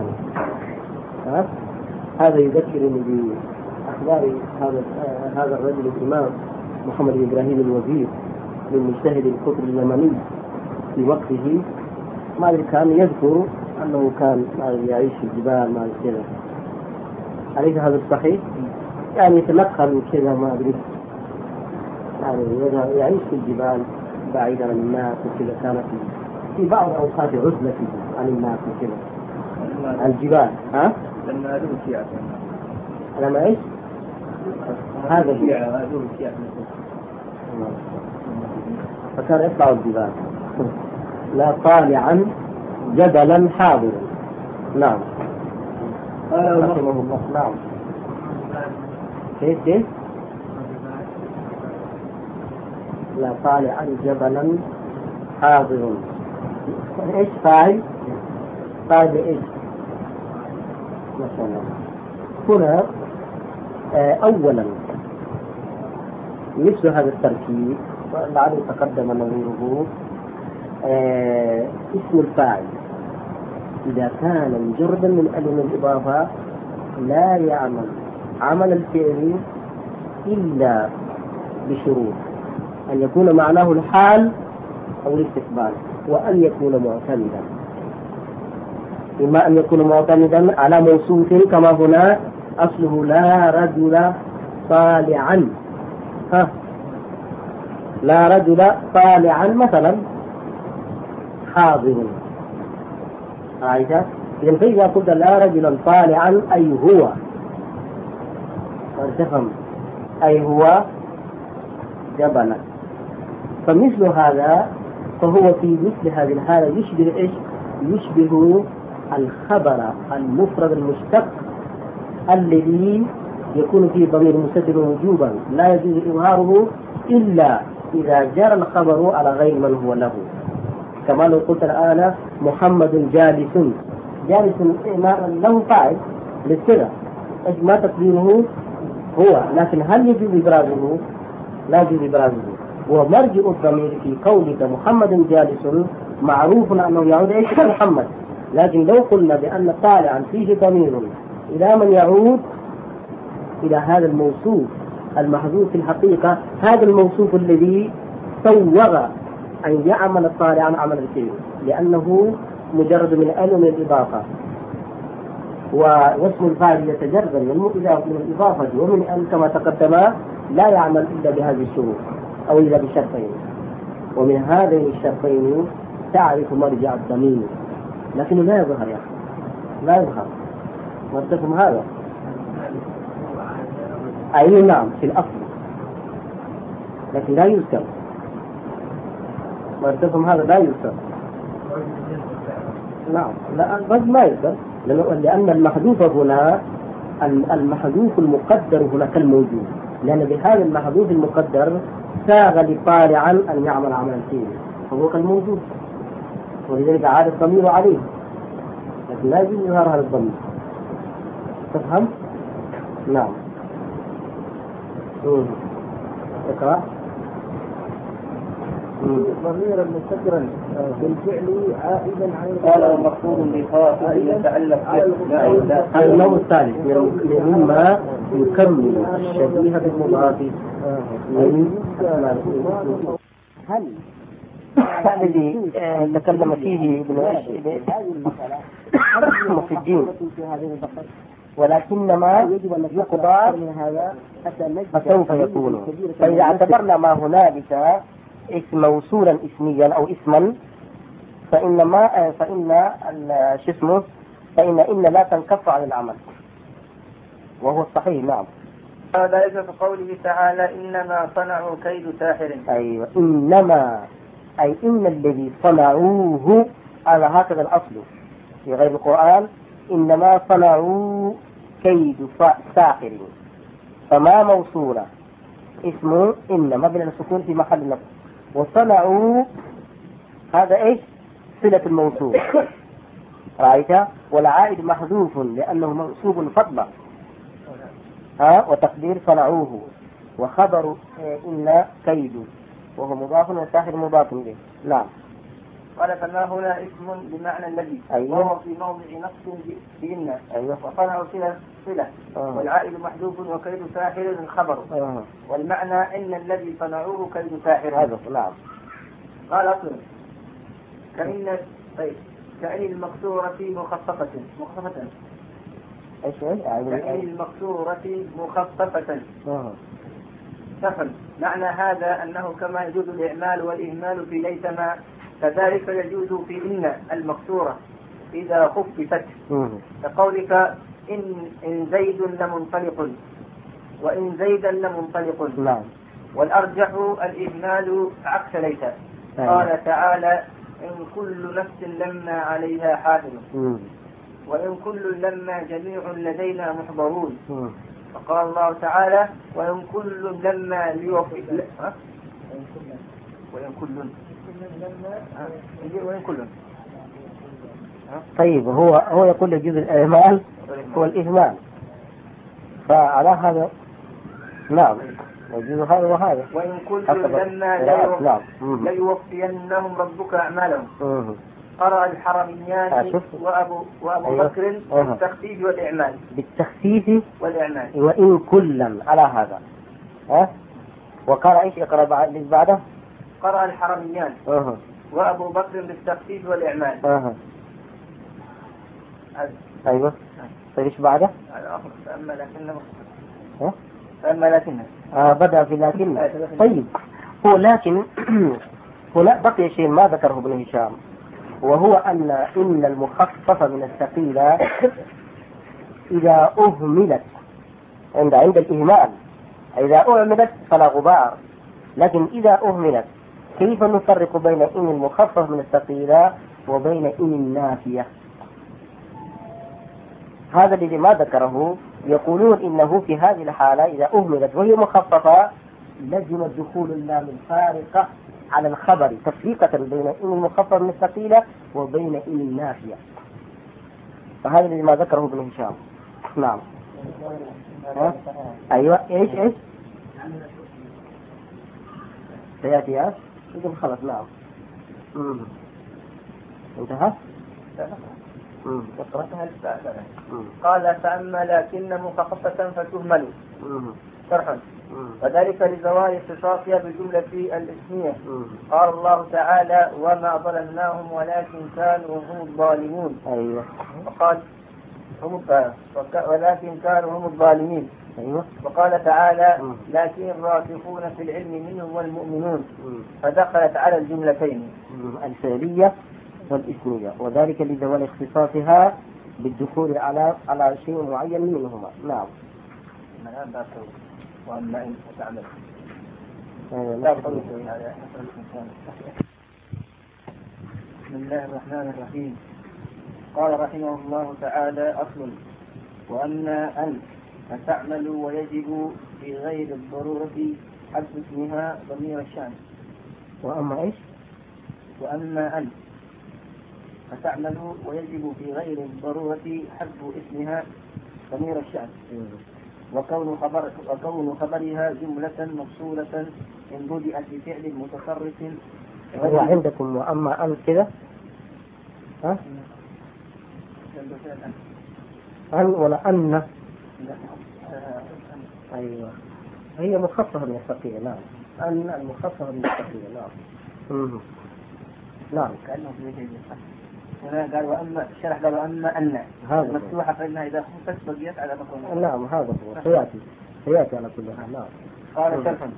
هذا يذكرني بأخبار هذا هذا الرجل الإمام محمد بن إبراهيم الوزير من مجتهد القطر اليمني في وقته، ما كان يذكر أنه كان يعيش في الجبال ما كذا. أليس هذا الصحيح؟ يعني يتنقل كذا ما أدري، يعني يعيش في الجبال بعيدا عن الناس وكذا، كان في في بعض أوقات عزلة عن الناس وكذا. الجبال ها؟ لما هذول الشيعة لما إيش؟ هذا الشيعة هذول الشيعة فكان يطلع الجبال. لا طالعا جبلا حاضرا. نعم. قال رحمه الله. نعم. كيف كيف؟ لا طالعا جبلا حاضر. ايش فاعل؟ فاعل ايش؟ ما شاء الله. هنا آه اولا مثل هذا التركيب لعله تقدم نظيره. آه اسم الفاعل إذا كان مجردا من ألم الإضافة لا يعمل عمل الفعل إلا بشروط: أن يكون معناه الحال أو الاستقبال، وأن يكون معتمدا. إما أن يكون معتمدا على موصوف كما هنا أصله لا رجل طالعا. ها لا رجل طالعا مثلا حاضر. عايزة إذن فإذا قلت لا رجلا طالعا أي هو، تفهم، أي هو جبلا. فمثل هذا فهو في مثل هذه الحالة يشبه إيش؟ يشبه الخبر المفرد المشتق الذي يكون فيه ضمير مستتر وجوبا لا يجوز إظهاره إلا إذا جرى الخبر على غير من هو له. كما لو قلت الآن محمد جالس، جالس له فاعل للصلة، ما تقديره هو، لكن هل يجوز إبرازه؟ لا يجوز إبرازه. ومرجع الضمير في قولك محمد جالس معروف أنه يعود إيش محمد، لكن لو قلنا بأن طالعا فيه ضمير إلى من يعود؟ إلى هذا الموصوف المحذوف في الحقيقة، هذا الموصوف الذي سوغ أن يعمل طالعا عمل الفعل، لأنه مجرد من ألم الإضافة، واسم الفاعل يتجرد من الإضافة ومن أن كما تقدم لا يعمل إلا بهذه الشروط أو إلا بشرطين، ومن هذين الشرطين تعرف مرجع الضمير، لكنه لا يظهر يا أخي، لا يظهر. وارتكم هذا أي نعم في الأصل، لكن لا يذكر. وارتكم هذا لا يذكر. نعم لا بس ما يذكر، لأن المحذوف هنا المحذوف المقدر هنا كالموجود، لأن بهذا المحذوف المقدر ساغ لطالعا أن يعمل عمل الفعل فهو كالموجود، ولذلك عاد الضمير عليه، لكن لا يجوز إظهار هذا الضمير. تفهم؟ نعم. اقرأ. ضميرا مستترا بالفعل عائدا عن قال مقصود بخاطئ يتعلق هذا النوع الثالث مما يكمل الشبيه بالمضاف. هل الذي تكلم فيه ابن في الدين ولكنما يقضى فسوف يكون. فإذا اعتبرنا ما هنالك اسم موصولا اسميا أو اسما فإن ما فإن شو اسمه فإن إن لا تنكف عن العمل، وهو الصحيح. نعم. ذلك في قوله تعالى إنما صنعوا كيد ساحر. أيوة إنما أي إن الذي صنعوه على هكذا الأصل في غير القرآن، إنما صنعوا كيد ساحر، فما موصولة اسمه إنما بلا السكون في محل نصب، وصنعوا هذا إيش صلة الموصول رأيت، والعائد محذوف لأنه منصوب فضلا ها، وتقدير صنعوه، وخبر إن كيد وهو مضاف وساحر مضاف إليه. نعم. قال فما هنا اسم بمعنى الذي. أيوة. وهو في موضع نصب بإن. أيوة. وصنعوا صلة صلة آه. والعائد محذوف وكيد ساحر الخبر. آه. والمعنى إن الذي صنعوه كيد ساحر. هذا. نعم. قال أصلا كأن طيب كأن المكسورة مخففة مخففة ايش كأن المكسورة مخففة. آه. تفهم معنى هذا أنه كما يجوز الإعمال والإهمال في ليتما كذلك يجوز في إن المكسورة إذا خففت، كقولك إن إن زيد لمنطلق وإن زيدا لمنطلق. نعم. والأرجح الإهمال عكس ليس. قال تعالى إن كل نفس لما عليها حافظ وإن كل لما جميع لدينا محضرون. فقال الله تعالى وإن كل لما ليوفي وإن كل وإن كل. طيب هو هو يقول الجزء الإهمال هو الإهمال، فعلى هذا نعم الجزء هذا وهذا. وإن كل لما ليوفينهم ربك أعمالهم. قرأ الحرميان وأبو وأبو بكر بالتخفيف والإعمال. بالتخفيف والإعمال. وإن كلا على هذا. ها؟ وقال إيش يقرأ بعد بعده؟ قرأ الحرميان أه. وأبو بكر بالتخفيف والإعمال. أه. أيوة. طيب إيش بعده؟ فأما لكنه. ها؟ فأما لكنه. آه بدأ في لكن. طيب هو لكن هنا بقي شيء ما ذكره ابن هشام، وهو أن إن المخففة من الثقيلة إذا أهملت عند عند الإهمال، إذا أهملت فلا غبار، لكن إذا أهملت كيف نفرق بين إن المخفف من الثقيلة وبين إن النافية؟ هذا الذي ما ذكره. يقولون إنه في هذه الحالة إذا أهملت وهي مخففة لزم الدخول اللام الفارقة على الخبر تفريقة بين إن المخفف من الثقيلة وبين إن النافية. فهذا الذي ما ذكره ابن هشام. نعم. أيوة إيش إيش سيأتي إيش يقول خلاص. نعم. مم. انتهى. مم. قال فأما لكن مخففة فتهمل. شرحا وذلك لزوال اختصاصها بالجملة الاسمية. قال الله تعالى وما ظلمناهم ولكن كانوا هم الظالمون. أيوة. وقال هم ولكن كانوا هم الظالمين. أيوة. وقال تعالى لكن الراسخون في العلم منهم والمؤمنون. فدخلت على الجملتين الفعلية والاسمية، وذلك لزوال اختصاصها بالدخول على على شيء معين منهما. نعم. وأما إن تعمل بسم الله الرحمن الرحيم. قال رحمه الله تعالى أصل وأما أن فتعمل ويجب في غير الضرورة حذف اسمها ضمير الشأن. وأما إيش؟ وأما أن فتعمل ويجب في غير الضرورة حذف اسمها ضمير الشأن. وكون خبر وكون خبرها جملة مفصولة إن بدأت بفعل متصرف. هو عندكم وأما أن كذا؟ ها؟ أن ولا أن؟ أيوة هي مخففة من الثقيلة. نعم. أن المخففة من الثقيلة. نعم. مم. نعم. كأنه في هنا قال وأما الشرح قال وأما أن مفتوحة فإنها إذا خفت بقيت على مكان. نعم هذا هو سيأتي سيأتي على كل حال. نعم. قال شرحا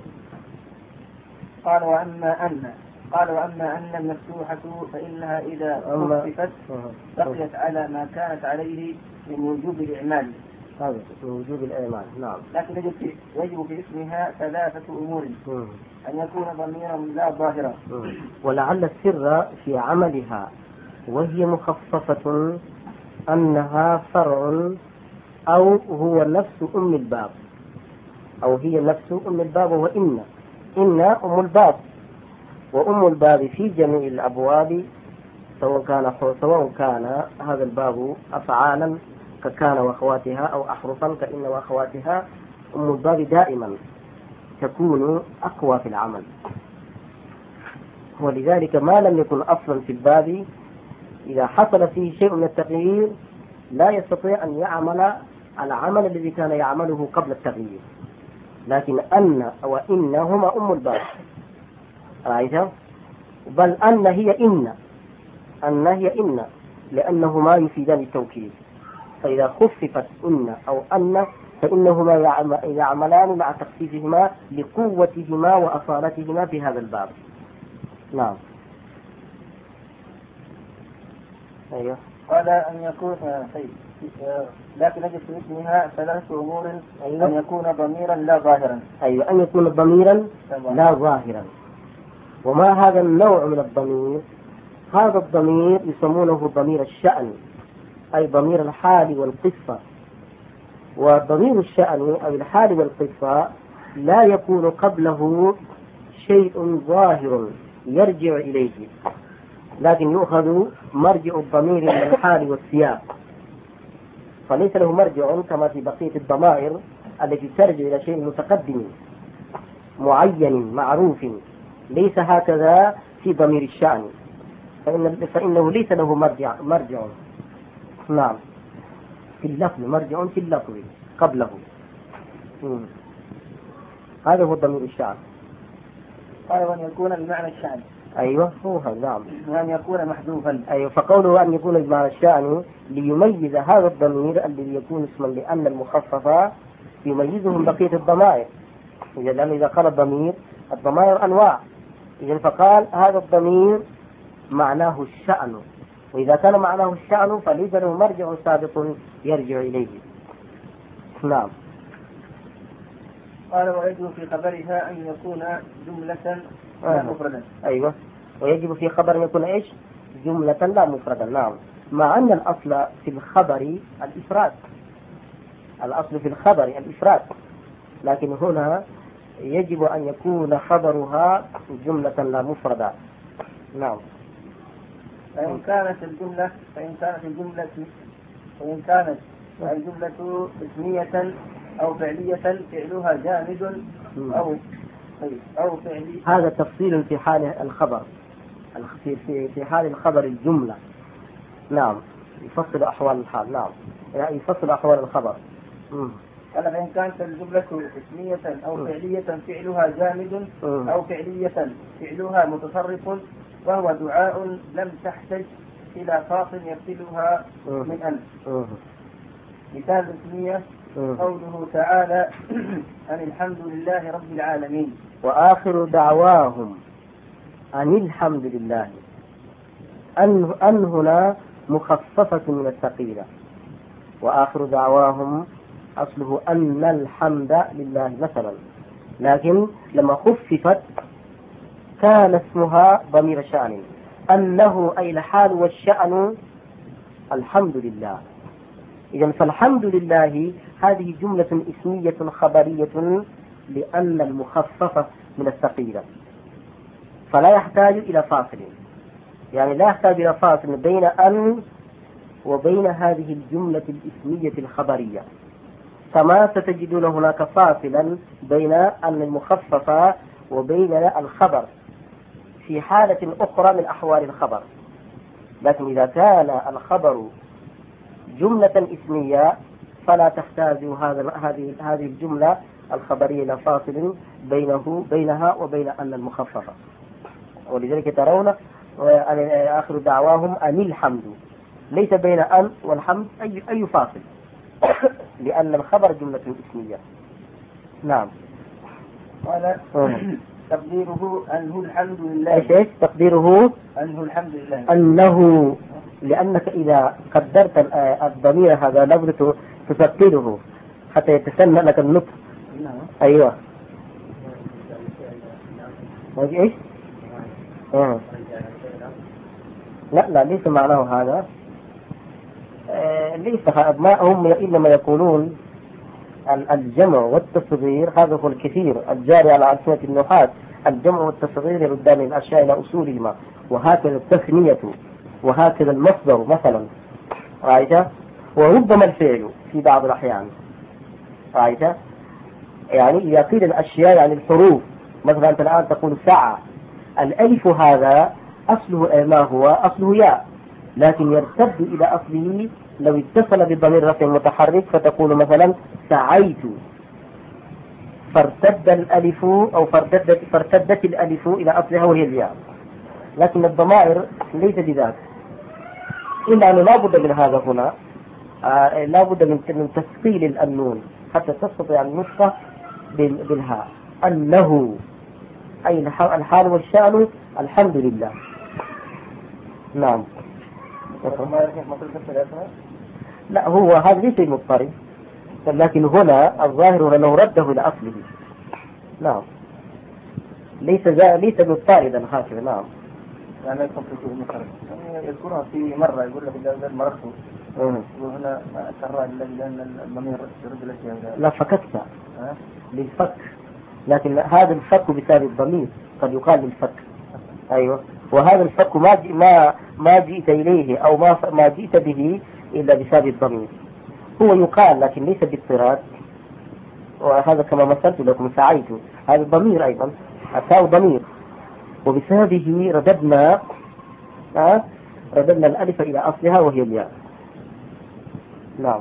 قال وأما أن قال وأما أن المفتوحة فإنها إذا خففت بقيت على ما كانت عليه من وجوب الإعمال. هذا من وجوب الإعمال. نعم. لكن يجب في يجب في اسمها ثلاثة أمور. م. أن يكون ضميرا لا ظاهرا. ولعل السر في عملها وهي مخففة أنها فرع أو هو نفس أم الباب، أو هي نفس أم الباب. وإن إن أم الباب، وأم الباب في جميع الأبواب سواء كان سواء كان هذا الباب أفعالا ككان وأخواتها أو أحرفا كإن وأخواتها. أم الباب دائما تكون أقوى في العمل، ولذلك ما لم يكن أصلا في الباب إذا حصل فيه شيء من التغيير لا يستطيع أن يعمل العمل الذي كان يعمله قبل التغيير. لكن أن وإن هما أم الباب. رأيت؟ بل أن هي إن أن هي إن لأنهما يفيدان التوكيد. فإذا خففت إن أو أن فإنهما يعملان مع تخفيفهما لقوتهما وأصالتهما في هذا الباب. نعم. أيوه. قال أن يكون طيب لكن يجب في اسمها ثلاث أمور. أيوة. أن يكون ضميرا لا ظاهرا. أيوة، أن يكون ضميرا لا ظاهرا. وما هذا النوع من الضمير؟ هذا الضمير يسمونه ضمير الشأن، أي ضمير الحال والقصة. وضمير الشأن أو الحال والقصة لا يكون قبله شيء ظاهر يرجع إليه، لكن يؤخذ مرجع الضمير من الحال والسياق، فليس له مرجع كما في بقية الضمائر التي ترجع إلى شيء متقدم معين معروف. ليس هكذا في ضمير الشأن، فإن فإنه ليس له مرجع مرجع نعم في اللفظ، مرجع في اللفظ قبله. مم. هذا هو ضمير الشأن. قال وأن يكون بمعنى الشأن. أيوة هو هذا. نعم. وأن يكون محذوفا. أيوة، فقوله أن يكون بمعنى الشأن ليميز هذا الضمير الذي يكون اسما لأن المخففة يميزه من بقية الضمائر. لأن إذا قال الضمير، الضمائر أنواع، إذن فقال هذا الضمير معناه الشأن، وإذا كان معناه الشأن فليس له مرجع سابق يرجع إليه. نعم. قال ويجب في خبرها أن يكون جملة لا مفردا. أيوة، ويجب في خبر أن يكون إيش؟ جملة لا مفردا. نعم، مع أن الأصل في الخبر الإفراد، الأصل في الخبر الإفراد، لكن هنا يجب أن يكون خبرها جملة لا مفردة. نعم. فإن كانت الجملة فإن كانت الجملة فإن كانت الجملة اسمية أو فعلية فعلها جامد أو أو فعلي. هذا تفصيل في حال الخبر، في في في حال الخبر الجملة. نعم، يفصل أحوال الحال. نعم، يعني يفصل أحوال الخبر. امم قال فإن كانت الجملة اسمية أو فعلية فعلها جامد أو فعلية فعلها متصرف وهو دعاء لم تحتج إلى فاصل يفصلها من أن. مثال الاسمية قوله تعالى أن الحمد لله رب العالمين. وآخر دعواهم أن الحمد لله، أن أن هنا مخففة من الثقيلة، وآخر دعواهم أصله أن الحمد لله مثلا، لكن لما خففت كان اسمها ضمير شأن، أنه أي الحال والشأن الحمد لله. إذن فالحمد لله هذه جملة اسمية خبرية لأن المخففة من الثقيلة، فلا يحتاج إلى فاصل، يعني لا يحتاج إلى فاصل بين أن وبين هذه الجملة الاسمية الخبرية، كما ستجدون هناك فاصلا بين أن المخففة وبين الخبر في حالة أخرى من أحوال الخبر. لكن إذا كان الخبر جملة اسمية فلا تحتاج هذا هذه هذه الجملة الخبرية إلى فاصل بينه بينها وبين أن المخففة. ولذلك ترون آخر دعواهم أن الحمد، ليس بين أن والحمد أي أي فاصل لأن الخبر جملة اسمية. نعم. قال تقديره أنه الحمد لله. إيش تقديره؟ أنه الحمد لله. أنه، لأنك إذا قدرت الضمير هذا لابد تثقله حتى يتسنى لك النطق. نعم. أيوة. إيش؟ آه. لا لا ليس معناه هذا. آه ليس ما هم إنما يقولون الجمع والتصغير، هذا هو الكثير الجاري على ألسنة النحاة، الجمع والتصغير يردان الأشياء إلى أصولهما، وهكذا التثنية وهكذا المصدر مثلا. رأيت؟ وربما الفعل في بعض الأحيان. رأيت؟ يعني إذا قيل الأشياء يعني الحروف، مثلا أنت الآن تقول ساعة، الألف هذا أصله ما هو؟ أصله ياء، لكن يرتد إلى أصله لو اتصل بضمير رفع متحرك فتقول مثلا سعيت، فارتد الألف أو فارتدت, فارتدت الألف إلى أصلها وهي الياء. لكن الضمائر ليس بذلك، إلا أنه لا بد من هذا هنا، آه لا بد من تثقيل النون حتى تستطيع النطق بالهاء. أنه أي الحال والشأن الحمد لله. نعم. لا هو هذا ليس مضطرب، لكن هنا الظاهر أنه رده إلى أصله. نعم ليس ليس مضطردا هكذا. نعم يعني يكون في المخرج يعني يذكرها في مرة يقول لك إذا مررته وهنا كرر لأن الضمير يرد الأشياء. لا فككت للفك، لكن هذا الفك بسبب الضمير قد يقال للفك. أيوة، وهذا الفك ما جي ما ما جئت إليه أو ما ما جئت به إلا بسبب الضمير. هو يقال لكن ليس باضطراد، وهذا كما مثلت لكم سعيت، هذا الضمير أيضا التاء ضمير، وبسببه رددنا أه؟ رددنا الألف إلى أصلها وهي الياء. نعم.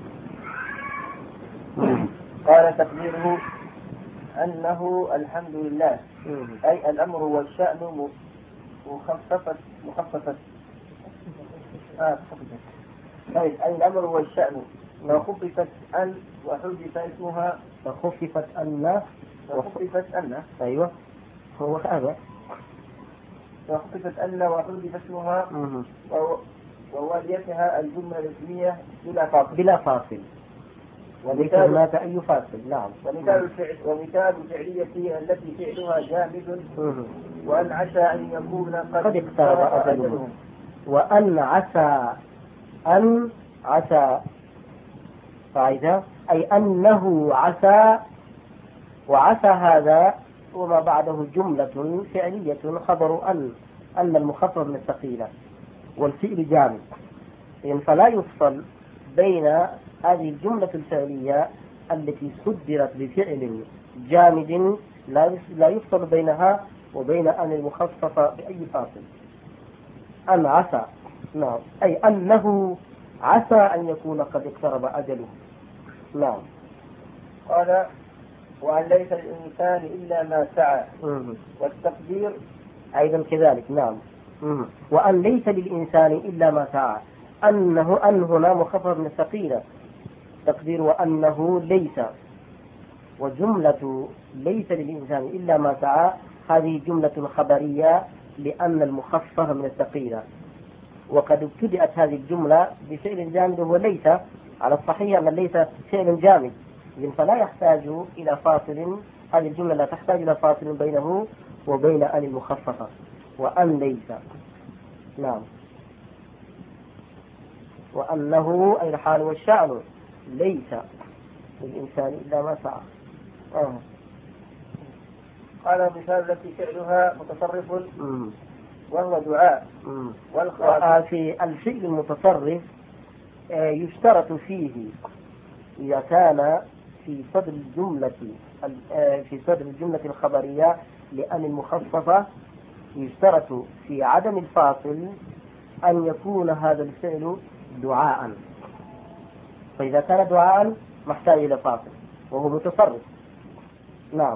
قال تقديره أنه الحمد لله، أي الأمر والشأن مخففة مخففة آه أي الأمر والشأن وخففت أن وحذف اسمها وخففت أن وخففت أن أيوة هو هذا وخففت أن وحذف اسمها وواليتها الجملة الاسمية بلا فاصل بلا فاصل وليس هناك أي فاصل. نعم. ومثال الفعل ومثال الفعلية التي فعلها جامد وأن عسى أن يكون قد اقترب أجلهم، وأن عسى أن عسى فإذا أي أنه عسى، وعسى هذا وما بعده جملة فعلية خبر أن أن المخفف من الثقيلة والفعل جامد، يعني فلا يفصل بين هذه الجملة الفعلية التي صدرت بفعل جامد، لا يفصل بينها وبين أن المخففة بأي فاصل. أن عسى نعم أي أنه عسى أن يكون قد اقترب أجله. نعم. قال وأن ليس الإنسان إلا ما سعى، والتقدير أيضا كذلك. نعم. وأن ليس للإنسان إلا ما سعى، أنه أن هنا مخفف من الثقيلة، تقدير وأنه ليس، وجملة ليس للإنسان إلا ما سعى هذه جملة خبرية لأن المخفف من الثقيلة، وقد ابتدأت هذه الجملة بفعل جامد وهو ليس، على الصحيح أن ليس فعل جامد فلا يحتاج إلى فاصل، هذه الجملة لا تحتاج إلى فاصل بينه وبين أن المخففة وأن ليس. نعم. وأنه أي الحال والشأن ليس للإنسان إلا ما سعى. آه. قال مثال التي فعلها متصرف وهو دعاء، والخاص في الفعل المتصرف يشترط فيه إذا كان في صدر الجملة في صدر الجملة الخبرية لأن المخففة يشترط في عدم الفاصل أن يكون هذا الفعل دعاء، فإذا كان دعاء محتاج إلى فاصل وهو متصرف. نعم.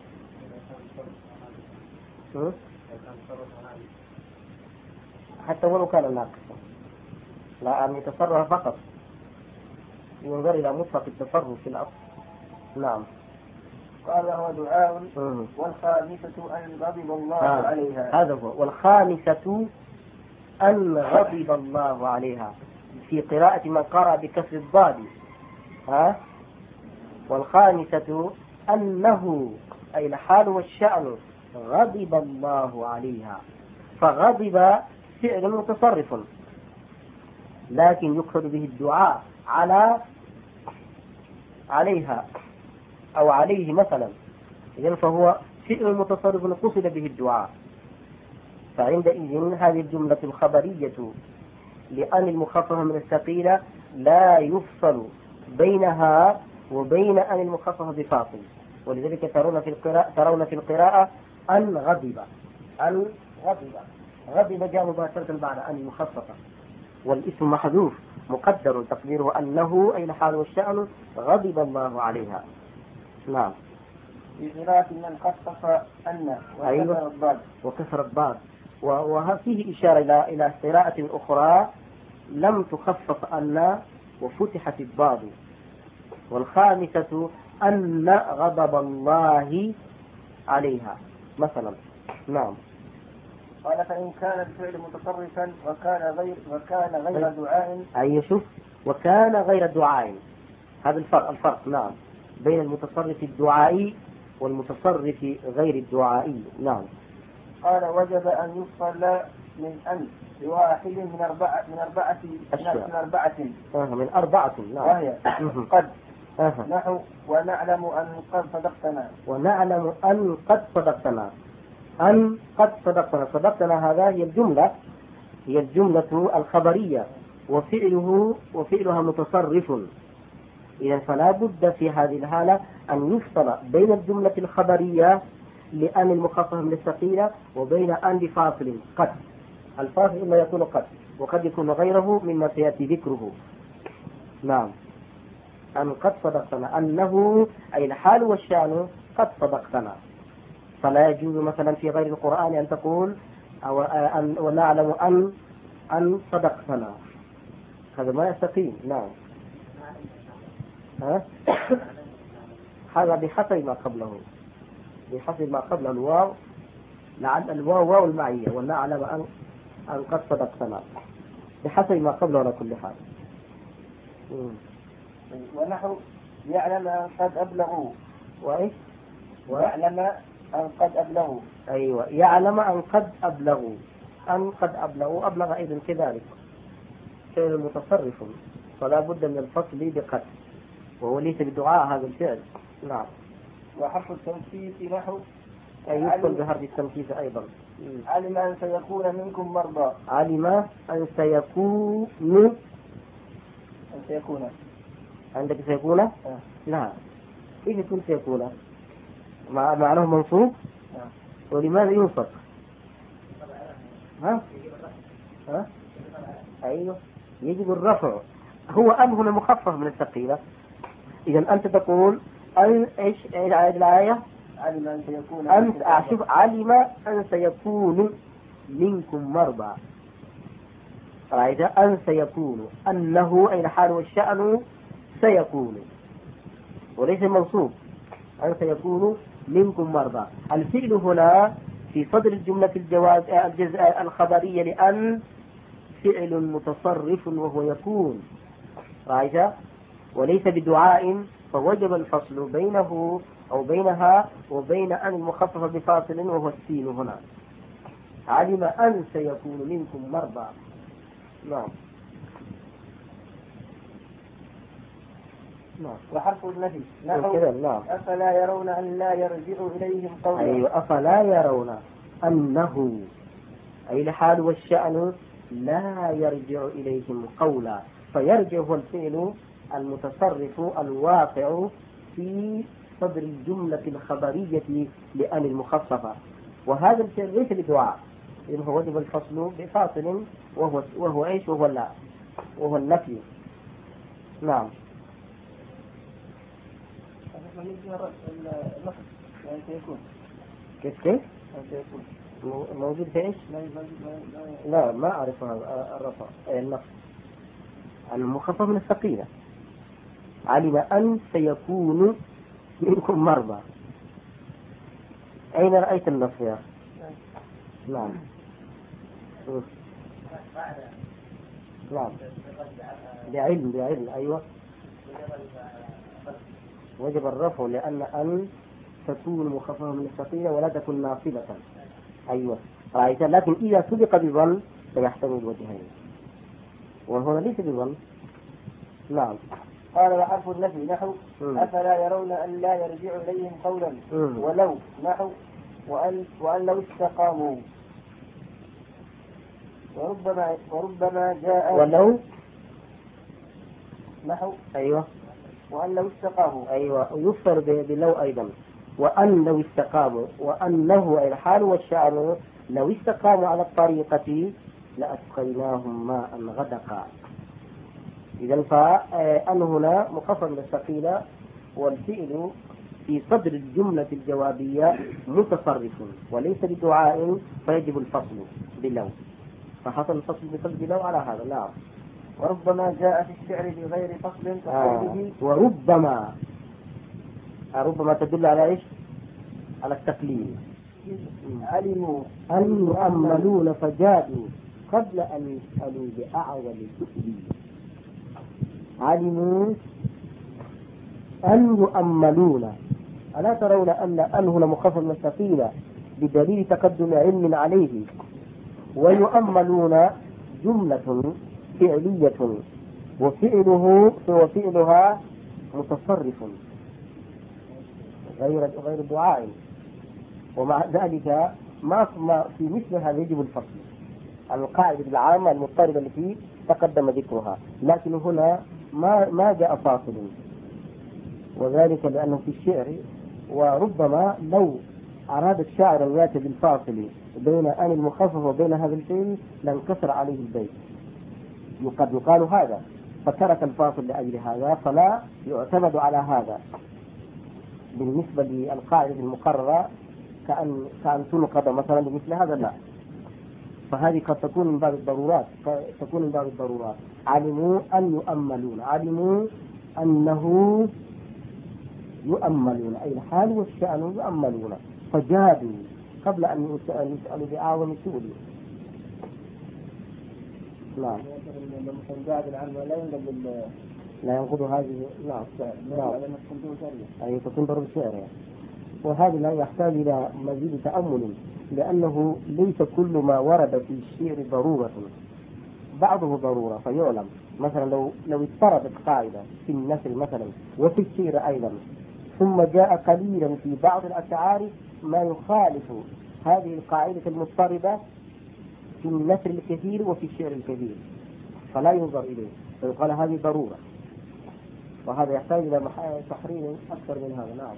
حتى ولو كان ناقصا لا أن يتصرف فقط، ينظر إلى مطلق التصرف في الأصل. نعم. قال هو دعاء. والخامسة أن غضب الله آه. عليها، هذا هو. والخامسة أن غضب الله عليها في قراءة من قرأ بكسر الضاد. ها. والخامسة أنه أي الحال والشأن غضب الله عليها، فغضب فعل متصرف لكن يقصد به الدعاء على عليها أو عليه مثلا، إذن فهو فعل متصرف قصد به الدعاء، فعندئذ هذه الجملة الخبرية لأن المخفف من الثقيلة لا يفصل بينها وبين أن المخفف بفاصل، ولذلك ترون في القراءة ترون في القراءة أن غضب أن غضب غضب جاء مباشرة بعد أن المخففة، والاسم محذوف مقدر تقديره أنه أي الحال والشأن غضب الله عليها. نعم. بقراءة من خفف أن وكسر الضاد وكسر الضاد، وفيه إشارة إلى إلى قراءة أخرى لم تخفف أن وفتحت الضاد. والخامسة أن غضب الله عليها مثلا. نعم. قال فإن كان الفعل متصرفا وكان غير وكان غير دعاء أي شوف وكان غير دعاء. هذا الفرق الفرق نعم بين المتصرف الدعائي والمتصرف غير الدعائي. نعم. قال وجب أن يفصل من أن لواحد من أربعة من أربعة من أربعة آه من أربعة نعم وهي قد آه. نحو ونعلم أن قد صدقتنا ونعلم أن قد صدقتنا. أن قد صدقتنا صدقتنا هذا هي الجملة هي الجملة الخبرية وفعله وفعلها متصرف. إذا فلا بد في هذه الحالة أن يفصل بين الجملة الخبرية لأن المخفف من الثقيلة وبين أن بفاصل قد. الفاصل إما يكون قد وقد يكون غيره مما سيأتي ذكره. نعم. أن قد صدقتنا أنه أي الحال والشأن قد صدقتنا. فلا يجوز مثلا في غير القرآن أن تقول أو أن ونعلم أن أن صدقتنا. هذا ما يستقيم. نعم. ها؟ هذا بحسب ما قبله بحسب ما قبل الواو. لعل الواو واو المعية ونعلم أن أن قد صدقتنا بحسب ما قبله على كل حال. ونحو يعلم أن قد أبلغوا. وإيش؟ ويعلم أن قد أبلغوا. أيوة يعلم أن قد أبلغوا. أن قد أبلغوا أبلغ أيضا كذلك فعل متصرف فلا بد من الفصل بقد وهو ليس بدعاء هذا الفعل. نعم. وحرف التنفيذ نحو أي يدخل بحرف التنفيذ أيضا. علم أن سيكون منكم مرضى. علم أن سيكون أن سيكون عندك سيكون آه. لا إيش يكون سيكون مع معناه منصوب آه. ولماذا ينصب؟ ها ها أيوه يجب الرفع. هو أن هنا مخفف من الثقيلة. إذا أنت تقول أن إيش الآية علم أن سيكون أنت أشوف علم أن سيكون منكم مرضى. رأيت أن سيكون أنه أي الحال والشأن سيكون وليس منصوب. أن سيكون منكم مرضى. الفعل هنا في صدر الجملة الجواز الجزء الخبرية لأن فعل متصرف وهو يكون. رأيت وليس بدعاء فوجب الفصل بينه أو بينها وبين أن المخفف بفاصل وهو السين هنا. علم أن سيكون منكم مرضى. نعم. نعم. وحرف النفي نحو نعم. أفلا يرون أن لا يرجع إليهم قولا. أيوة أفلا يرون أنه أي الحال والشأن لا يرجع إليهم قولا. فيرجع هو الفعل المتصرف الواقع في صدر الجملة الخبرية لأن المخففة وهذا الفعل ليس بدعاء إذن هو وجب الفصل بفاصل وهو وهو إيش وهو لا وهو النفي. نعم. كيف كيف موجود في إيش؟ لا ما أعرف الرفع النفي المخفف من الثقيلة. علم أن سيكون منكم مرضى. أين رأيت النص يا نعم نعم بعلم بعلم أيوة وجب الرفع لأن أن تكون مخففة من الثقيلة ولا تكون ناصبة. أيوة رأيت. لكن إذا سبق بظن فيحتمل الوجهين وهنا ليس بظن. نعم. قال وحرف النفي نحو أفلا يرون أن لا يرجع إليهم قولا. مم. ولو نحو وأن, وأن لو استقاموا. وربما وربما جاء ولو نحو أيوة وأن لو استقاموا. أيوة ويفسر بلو أيضا وأن لو استقاموا وأنه أي الحال والشأن لو استقاموا على الطريقة لأسقيناهم ماء غدقا. إذا فأن هنا مخفف من الثقيلة والفعل في صدر الجملة الجوابية متصرف وليس بدعاء فيجب الفصل بلو فحصل الفصل بلو على هذا. نعم. وربما جاء في الشعر بغير فصل آه. وربما ربما تدل على إيش؟ على التقليل. علموا أن يؤملون فجاءوا قبل أن يسألوا بأعول السؤال. علموا أن يؤملون. ألا ترون أن أن هنا مخفف من الثقيلة بدليل تقدم علم عليه؟ ويؤملون جملة فعلية وفعله وفعلها متصرف غير غير دعاء، ومع ذلك ما في مثل هذا يجب الفصل عن القاعدة العامة المضطردة التي تقدم ذكرها، لكن هنا ما ما جاء فاصل، وذلك لأنه في الشعر، وربما لو أراد الشاعر أن يأتي بالفاصل بين أن المخفف وبين هذا الشيء لانكسر عليه البيت، قد يقال هذا، فترك الفاصل لأجل هذا، فلا يعتمد على هذا بالنسبة للقاعدة المقررة كأن كأن تنقض مثلا بمثل هذا، لا. فهذه قد تكون من باب الضرورات، تكون من باب الضرورات. علموا أن يؤملون، علموا أنه يؤملون، أي الحال والشأن يؤملون، فجادوا قبل أن يسألوا بأعظم سؤال. نعم. لا ينقض لا ينقض هذه. نعم. نعم. أي تكون ضرب الشعر، وهذا لا يحتاج إلى مزيد تأمل، لأنه ليس كل ما ورد في الشعر ضرورة، بعضه ضرورة فيعلم. مثلا لو لو اضطردت قاعدة في النثر مثلا وفي الشعر أيضا، ثم جاء قليلا في بعض الأشعار ما يخالف هذه القاعدة المضطردة في النثر الكثير وفي الشعر الكثير، فلا ينظر إليه، فيقال هذه ضرورة، وهذا يحتاج إلى تحرير أكثر من هذا. نعم.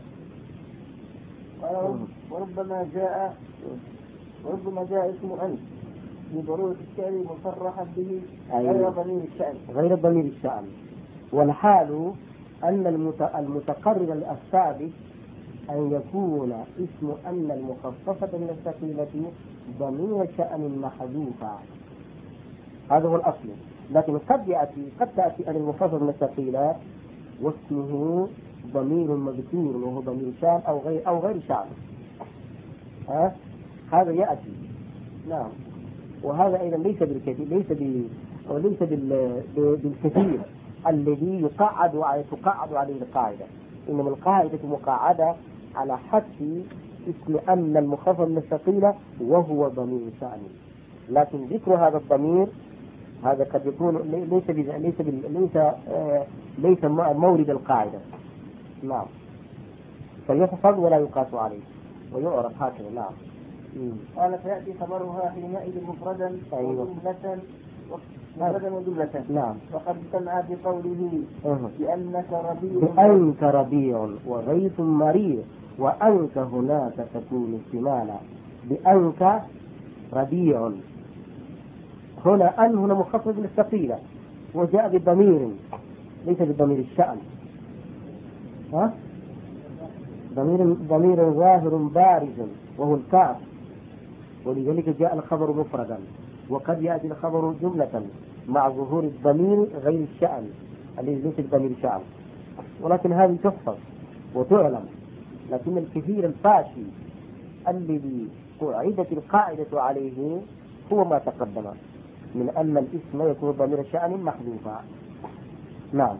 وربما جاء وربما جاء اسم أنت بضرورة الشعر مصرحا به غير ضمير الشأن غير ضمير الشأن والحال أن المتقرر الثابت أن يكون اسم أن المخففة من الثقيلة ضمير شأن محذوفا، هذا هو الأصل. لكن قد يأتي قد تأتي أن المخففة من الثقيلة واسمه ضمير مذكور وهو ضمير شأن أو غير أو غير شأن، ها هذا يأتي. نعم. وهذا أيضا ليس بالكثير، ليس ب وليس بالكثير الذي يقعد تقعد عليه القاعدة، إنما القاعدة مقعدة على حذف اسم أن المخفف من الثقيلة وهو ضمير شأن، لكن ذكر هذا الضمير هذا قد يكون ليس ليس ليس آه ليس مورد القاعدة. نعم. فيحفظ ولا يقاس عليه ويعرف هكذا. نعم. قال فيأتي خبرها حينئذ مفردا وجملة مفردا وجملة. نعم. وقد سمع بقوله بأنك ربيع بأنك ربيع وغيث مريع وأنك هناك تكون اشتمالا. بأنك ربيع، هنا أن هنا مخفف للثقيلة وجاء بضمير ليس بضمير الشأن، ها ضمير ضمير ظاهر بارز وهو الكاف، ولذلك جاء الخبر مفردا، وقد يأتي الخبر جملة مع ظهور الضمير غير الشأن الذي ليس بضمير الشأن، ولكن هذه تحفظ وتعلم. لكن الكثير الفاشي الذي قاعدت القاعدة عليه هو ما تقدم من أن الاسم يكون ضمير شأن محذوفا. نعم.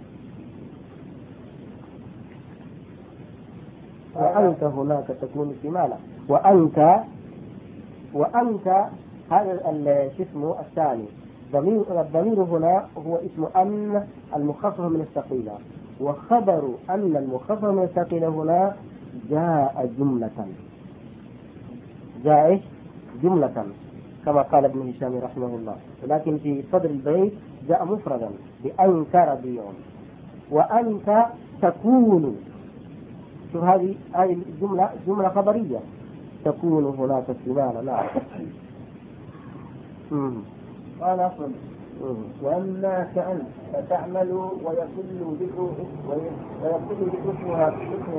وأنت هناك تكون اشتمالا، وأنت وأنت هذا الاسم الثاني ضمير الضمير هنا هو اسم أن المخفف من الثقيلة، وخبر أن المخفف من الثقيلة هنا جاء جملة جاء جملة كما قال ابن هشام رحمه الله، ولكن في صدر البيت جاء مفردا بأنك ربيع وأنت تكون. شوف هذه هذه الجملة جملة خبرية تكون هناك اشتمالا. نعم. قال أصلا وأما كأن فتعمل ويقل ذكر ويقل ذكر اسمها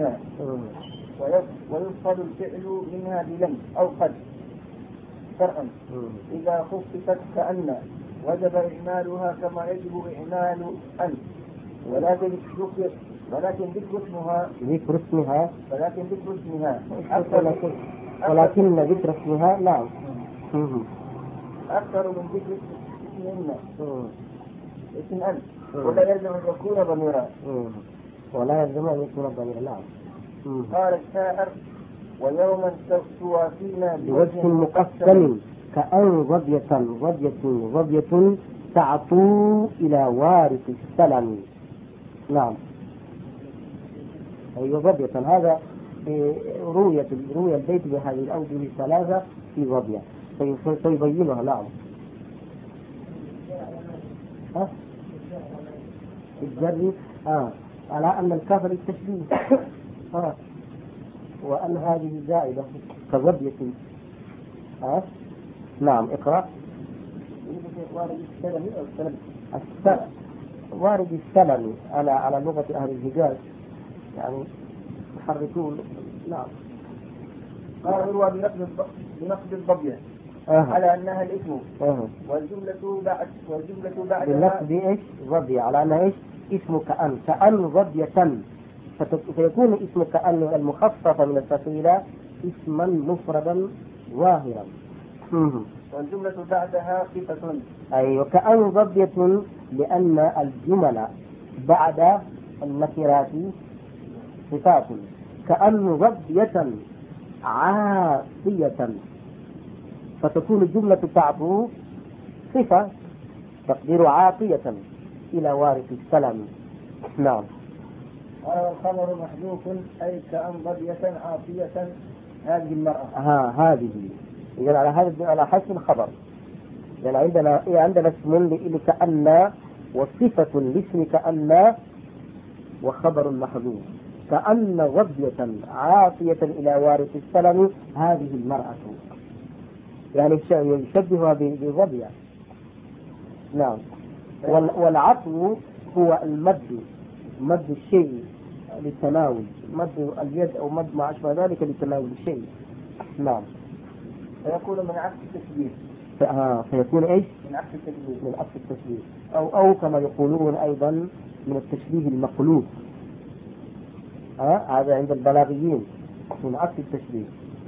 ويفصل الفعل منها بلم أو قد شرعا إذا خففت كأن وجب إعمالها كما يجب إعمال أن، ولكن ذكر ولكن ذكر اسمها ذكر اسمها ولكن ذكر اسمها ولكن, ولكن ذكر اسمها نعم أكثر من ذكر اسمهن. اسم أنت ولا يلزم أن يكون ضميرا. ولا يلزم أن يكون ضميرا. نعم. قال الشاعر ويوما توافينا بوجه مقسم كأن ظبية ظبية ظبية تعطو إلى وارث السلم. نعم. أيوة ظبية. هذا رؤية رؤية البيت بهذه الأوجه الثلاثة في ظبية سيبينها. نعم. ها؟ الجر آه على أن الكافر التشبيه آه. وأن هذه زائدة كظبية. آه. نعم. اقرأ. وارد السلم أو السلم السلم وارد السلم على على لغة أهل الحجاز يعني يحركون. نعم. قال يروى بنقد بنقد الضبية آه. على أنها الاسم. آه. والجملة بعد والجملة بعد بنقد إيش ضبية على أنها إيش اسم كأن كأن ضبية فيكون اسم كأن المخفف من الفصيلة اسما مفردا ظاهرا. والجملة بعدها صفة. أي وكأن ضبية لأن الجمل بعد النكرات صفات. كأن ضبية عاصية فتكون الجملة تعطو صفة تقدير عاطية إلى وارث السلم. نعم. والخبر محذوف أي كأن ضبية عاصية هذه المرأة. ها هذه إذا على هذا على حسب الخبر. يعني عندنا عندنا اسم لكأن وصفة لاسم كأن وخبر محذوف. كأن ضبية عاصية إلى وارث السلم هذه المرأة يعني يشبهها بضبية. نعم. والعطو هو المد مد الشيء للتناول مد اليد أو مد ما أشبه ذلك لتناول الشيء. نعم. فيكون من عكس التشبيه. آه فيكون إيش من عكس التشبيه من عكس التشبيه أو أو كما يقولون أيضا من التشبيه المقلوب. آه هذا عند البلاغيين من عكس التشبيه.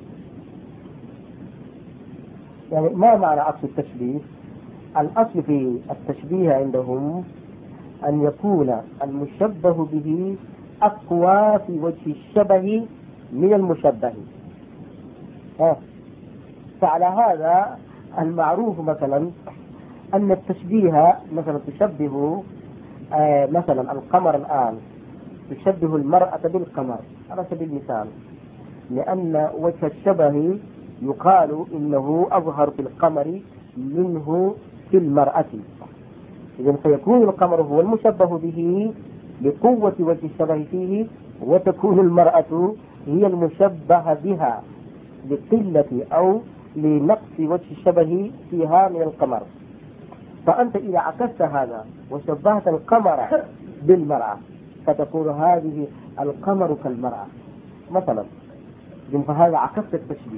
يعني ما معنى عكس التشبيه؟ الأصل في التشبيه عندهم أن يكون المشبه به أقوى في وجه الشبه من المشبه. آه. فعلى هذا المعروف مثلا أن التشبيه مثلا تشبه آه مثلا القمر الآن تشبه المرأة بالقمر على سبيل المثال لأن وجه الشبه يقال إنه أظهر في القمر منه في المرأة. إذن فيكون القمر هو المشبه به لقوة وجه الشبه فيه وتكون المرأة هي المشبه بها لقلة أو لنقص وجه الشبه فيها من القمر. فأنت إذا عكست هذا وشبهت القمر بالمرأة فتكون هذه القمر كالمرأة مثلا. فهذا عكست التشبيه.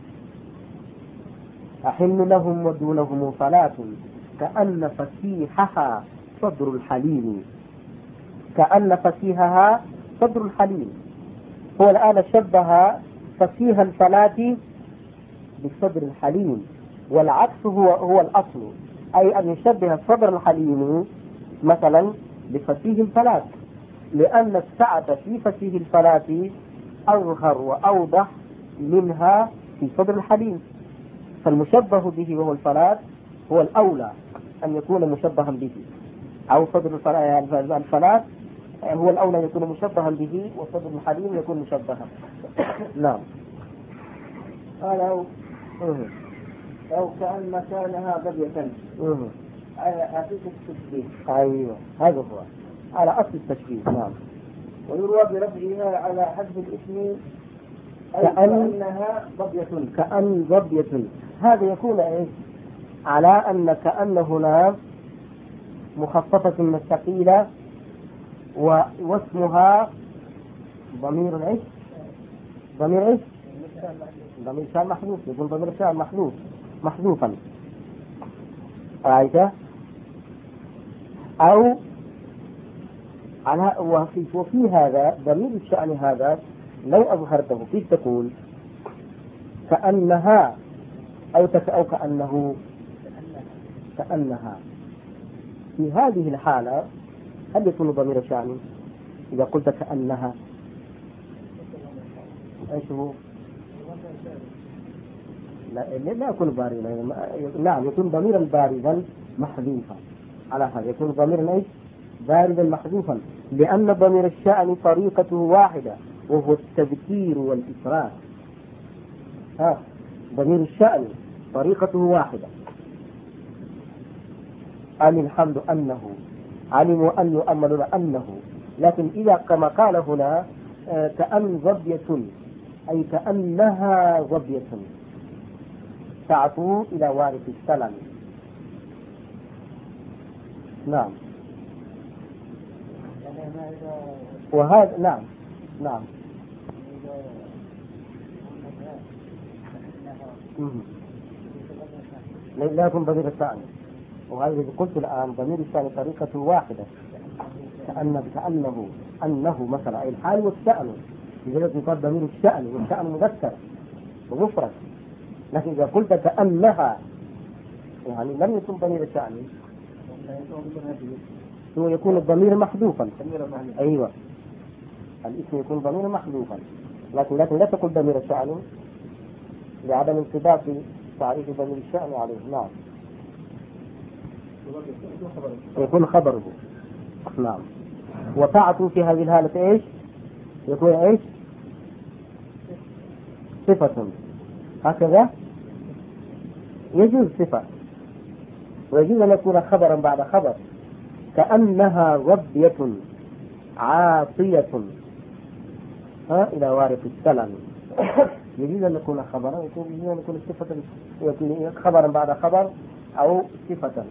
أحن لهم ودونهم فلات كأن فسيحها صدر الحليم. كأن فسيحها صدر الحليم. هو الآن شبه فسيح الفلاة بالصدر الحليم والعكس هو هو الأصل أي أن يشبه صدر الحليم مثلا بفسيح الفلاة لأن السعة في فسيح الفلاة أظهر وأوضح منها في صدر الحليم. فالمشبه به وهو الفلاة هو الأولى أن يكون مشبها به أو صدر الفلاة هو الأولى أن يكون مشبها به وصدر الحليم يكون مشبها. نعم. قال أو أو كأن مكانها ضبية على حقيقة التشبيه. أيوة هذا هو على أصل التشبيه. نعم. ويروى برفعها على حذف الاسم كأنها ضبية. كأن ضبية هذا يكون إيه على أن كأن هنا مخففة من الثقيلة واسمها ضمير إيش ضمير إيش ضمير شان محذوف. يقول ضمير شان محذوف محذوفا رأيته أو على وفي, وفي هذا ضمير الشأن هذا لو أظهرته كيف تقول كأنها أو تك أو كأنه كأنها في هذه الحالة هل يكون ضمير شأن؟ إذا قلت كأنها ايش هو؟ لا, لا يكون بارزا. نعم يكون ضميرا بارزا محذوفا. على هذا يكون ضميرا ايش؟ بارزا محذوفا، لأن ضمير الشأن طريقته واحدة وهو التذكير والإفراد. ها ضمير الشأن طريقته واحدة. أن الحمد أنه، علموا أن يؤمل أنه. لكن إذا كما قال هنا كأن ظبية أي كأنها ظبية تعطوا إلى وارث السلم. نعم. وهذا نعم نعم لا يكون ضمير الشأن. وهذا الذي قلت الآن ضمير الشأن طريقة واحدة، كأن كأنه أنه مثلا أي الحال والشأن. لذلك يقال ضمير الشأن، والشأن مذكر ومفرد. لكن إذا قلت كأنها يعني لم يكن ضمير الشأن، هو يكون الضمير محذوفا. أيوة الاسم يكون ضمير محذوفا، لكن لكن لا تقول ضمير الشأن لعدم انطباق تعريف ضمير الشأن عليه. نعم يكون خبره. نعم. وتعطوا في هذه الحالة ايش؟ يكون ايش؟ صفة. هكذا يجوز صفة، ويجوز أن يكون خبرا بعد خبر، كأنها ظبية عاصية ها إلى وارث السلم. يجوز أن يكون خبرا، يجوز أن يكون صفة، يكون خبرا بعد خبر أو صفة.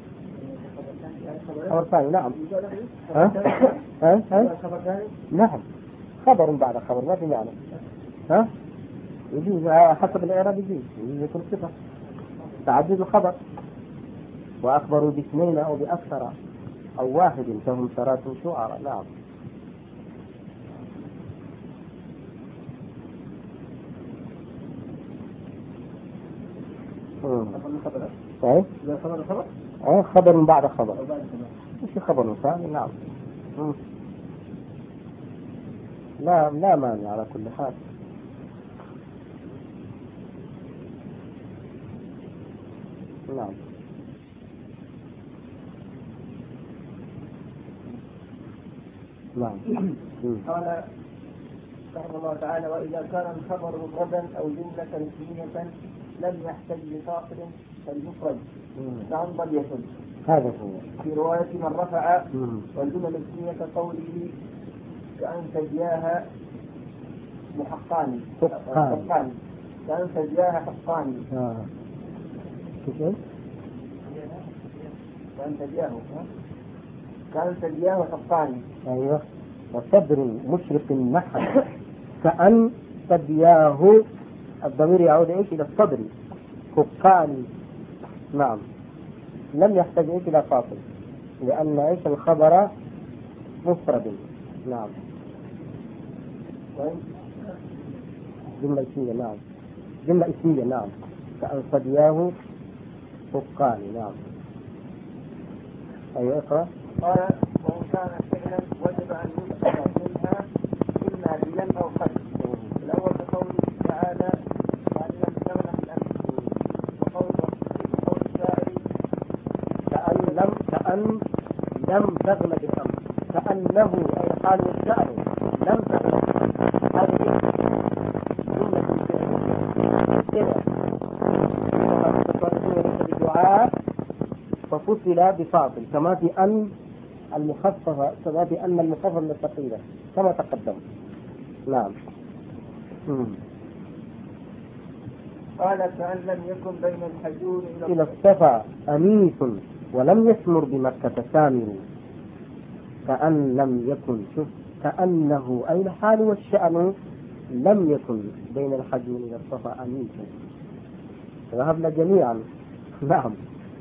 خبر ثاني. نعم. ها؟ ها؟ ها؟ نعم خبر بعد خبر ما في معنى. ها؟ يجوز حسب الإعراب، يجوز يجوز يكون صفة. تعدد الخبر. وأخبروا باثنين أو بأكثر أو واحد فهم ثلاثة شعراء. نعم. ايه اه خبر بعد خبر مش خبر ثاني. نعم. مم. لا لا مانع على كل حال. نعم. نعم. قال رحمه الله تعالى: وإذا كان الخبر مفردا أو جملة اسمية لم يحتج لفاصل فالمفرد نعم ضمير. هذا هو في رواية من رفع. والجمل الاسمية كقوله كأن تجياها محقان حقان كأن تجياها حقان كيف كأن تجياه كأن تجياه حقان. أيوة. وصدر مشرق محل كأن تجياه الضمير يعود ايش؟ الى الصدر. حقان. نعم. لم يحتاج ايش الى فاصل، لان ايش الخبر مفرد. نعم. جملة اسمية. نعم جملة اسمية. نعم كأن صدياه حقان. نعم. أيوة اقرأ. قال: وإن كان فعلا وجب أن يؤخذ منها إما بلم أو قد. الأول بقوله تعالى: وأن لم تمنح الأمر. وقول الشاعر: كأن لم كأن لم تغلب الأمر. كأنه أي حال الشعر لم تغلب. هذه جملة كده بدعاء ففصل بفاصل، كما في أن المخففة كما في أن المخففة من الثقيلة كما تقدم. نعم. مم. قال: كأن لم يكن بين الحجون إلى الصفا أنيس ولم يثمر بمكة سامر. كأن لم يكن، شوف كأنه أي الحال والشأن لم يكن بين الحجون إلى الصفا أنيس. ذهبنا جميعا. نعم.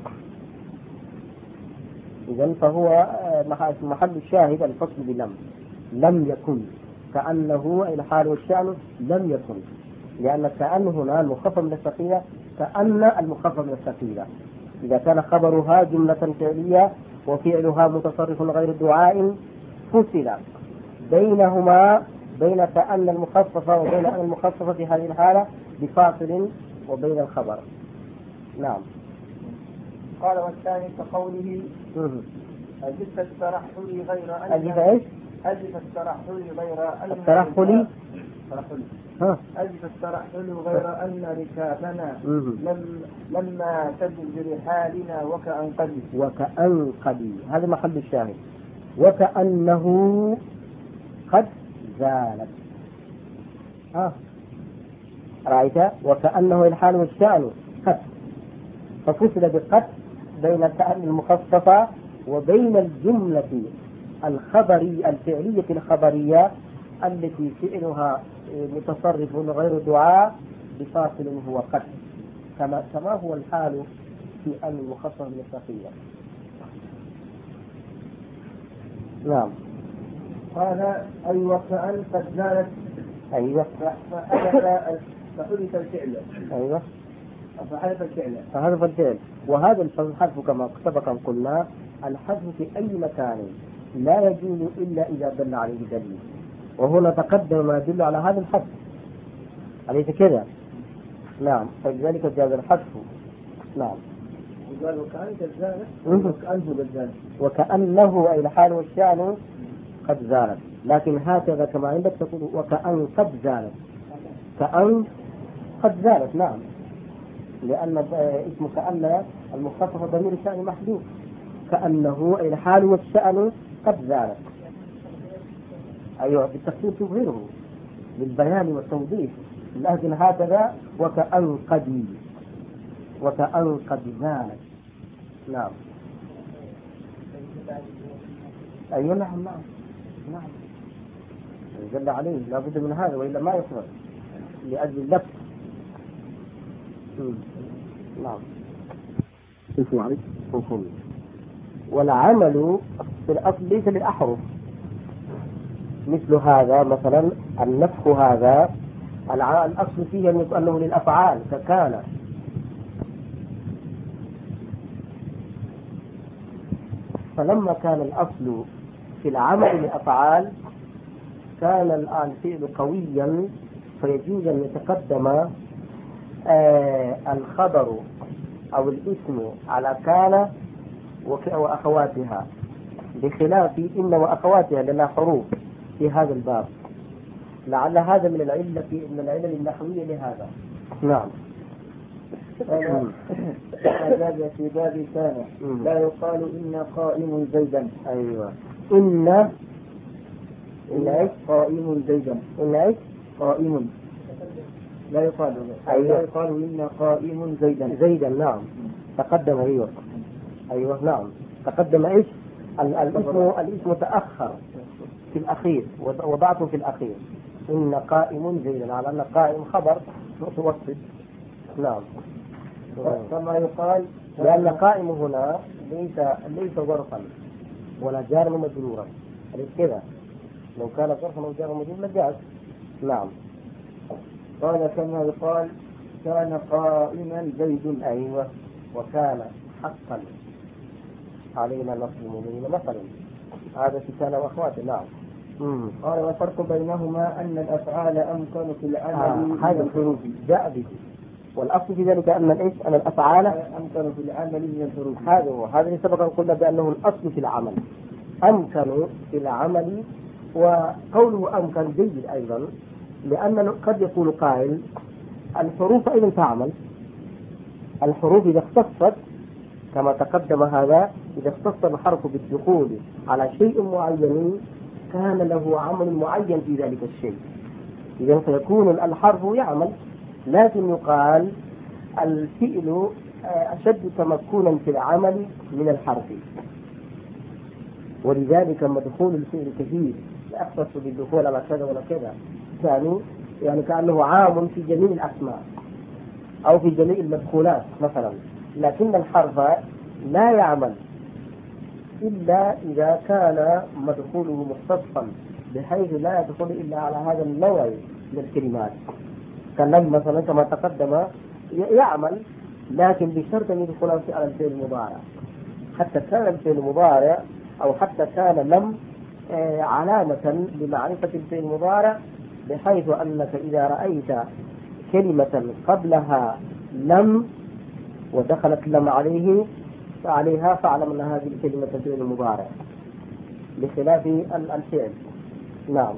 إذن فهو محل الشاهد الفصل بلم. لم يكن كأنه أي الحال والشأن لم يكن، لأن كأن هنا المخفف من الثقيلة كأن المخفف من الثقيلة. إذا كان خبرها جملة فعلية وفعلها متصرف غير دعاء فصل بينهما بين كأن المخففة وبين أن المخففة في هذه الحالة بفاصل وبين الخبر. نعم. قال والثاني كقوله أجف الترحل غير أن أجف إيش؟ أجف الترحل غير أن الترحل ها أجف الترحل غير أن ركابنا لم لما تجد برحالنا وكأن قد وكأن قد هذا محل الشاهد. وكأنه قد زالت. ها رأيت؟ وكأنه الحال والشأن قد، ففصل بقد بين كأن المخففة وبين الجملة الخبري الفعلية الخبرية التي فعلها متصرف غير دعاء بفاصل هو قد، كما كما هو الحال في أن المخفف من الثقيلة. نعم. قال أي وكأن قد زالت. أيوة. فحدث الفعل. أيوة. فحدث الفعل. فحدث الفعل. وهذا الحذف كما سبقا قلنا الحذف في أي مكان لا يجوز إلا إذا دل عليه دليل، وهنا تقدم ما يدل على هذا الحذف، أليس كذا؟ نعم. فلذلك جاز الحذف. نعم. وقال وكأن قد زالت وكأنه قد زالت وكأنه أي الحال والشأن قد زالت، لكن هكذا كما عندك تقول وكأن قد زالت، كأن قد زالت. نعم، لأن اسم كأن المخفف ضمير الشأن محذوف، كأنه أي الحال والشأن قد زالت. أيوة بالتفسير تظهره بالبيان والتوضيح، لكن هكذا وكأن قد وكأن قد زالت. نعم. أيوة نعم نعم نعم جل عليه لا بد من هذا وإلا ما يصبر لأجل اللبس. نعم. والعمل في الأصل ليس للأحرف، مثل هذا مثلا النفخ، هذا الأصل فيه أنه للأفعال ككان. فلما كان الأصل في العمل للأفعال كان الآن فعل قويا، فيجوز أن يتقدم آه الخبر أو الاسم على كان وأخواتها، بخلاف إن وأخواتها لنا حروف في هذا الباب. لعل هذا من العلة من العلل النحوية لهذا. نعم. هذا في باب كان لا يقال إن قائم زيدا. أيوة. إن إن قائم زيدا. إن قائم لا يقال. أيوة. لا يقال إن قائم زيدا. زيدا. نعم. تقدم. أيوة. أيوة. نعم. تقدم إيش؟ الاسم الاسم تأخر في الأخير، وضعته في الأخير. إن قائم زيدا، على أن قائم خبر متوسط. نعم. كما يقال لأن قائم هنا ليس ليس ظرفا ولا جارا ومجرورا، أليس كذا؟ لو كان ظرفا أو جارا ومجرورا لجاز. نعم. قال كما يقال كان قائما زيد. أيوة. وكان حقا علينا نصر المؤمنين مثلا، هذا في كان وأخواته. نعم. قال والفرق بينهما أن الأفعال أمكن في العمل. آه هذا الحروف جاء به، والأصل في ذلك أن الإيش؟ أن الأفعال أمكن في العمل من الحروف. هذا هو، هذا اللي سبق أن قلنا بأنه الأصل في العمل، أمكن في العمل. وقوله أمكن جيد أيضا، لأن قد يقول قائل الحروف أيضا تعمل. الحروف إذا اختصت كما تقدم هذا، إذا اختص الحرف بالدخول على شيء معين كان له عمل معين في ذلك الشيء، إذا فيكون الحرف يعمل. لكن يقال الفعل أشد تمكنا في العمل من الحرف، ولذلك مدخول الفعل كثير يختص بالدخول على كذا ولا كذا، يعني يعني كأنه عام في جميع الأسماء أو في جميع المدخولات مثلا. لكن الحرف لا يعمل إلا إذا كان مدخوله مختصا بحيث لا يدخل إلا على هذا النوع من الكلمات. كلام مثلا كما تقدم يعمل، لكن بشرط أن يدخل على الفعل المضارع. حتى كان الفعل المضارع أو حتى كان لم آه علامة لمعرفة الفعل المضارع، بحيث أنك إذا رأيت كلمة قبلها لم ودخلت لم عليه فعليها فاعلم أن هذه الكلمة فعل مضارع بخلاف الفعل. نعم.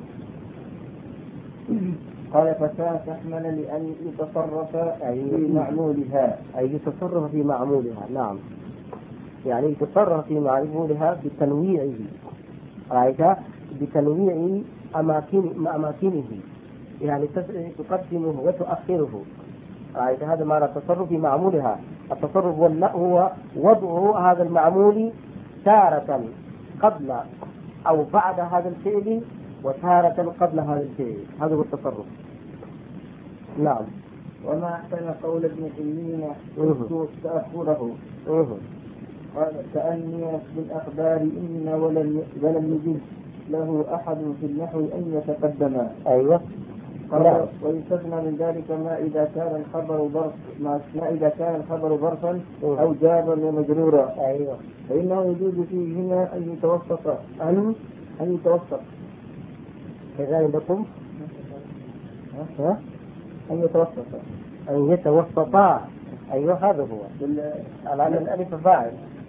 قال فتا تحمل لأن يتصرف في معمولها، أي يتصرف في معمولها. نعم، يعني يتصرف في معمولها بتنويعه، رأيت، بتنويع أماكن أماكنه، يعني تقدمه وتؤخره، رأيت، هذا معنى التصرف في معمولها. التصرف هو وضع هذا المعمول تارة قبل أو بعد هذا الفعل وتارة قبل هذا الفعل، هذا هو التصرف. نعم. وما أحسن قول ابن تيمية يذكر تأخره، قال كأني بالأخبار إن ولم ولم يجد له أحد في النحو أن يتقدم. أيوة. قال ويستثنى من ذلك ما إذا كان الخبر ظرف ما إذا كان الخبر ظرفا أو جارا ومجرورا. أيوة. فإنه يجوز فيه هنا أن يتوسط أن أن يتوسط كذلك لكم ها أن يتوسط أن يتوسطا. أيوة، هذا هو الآن الألف فاعل.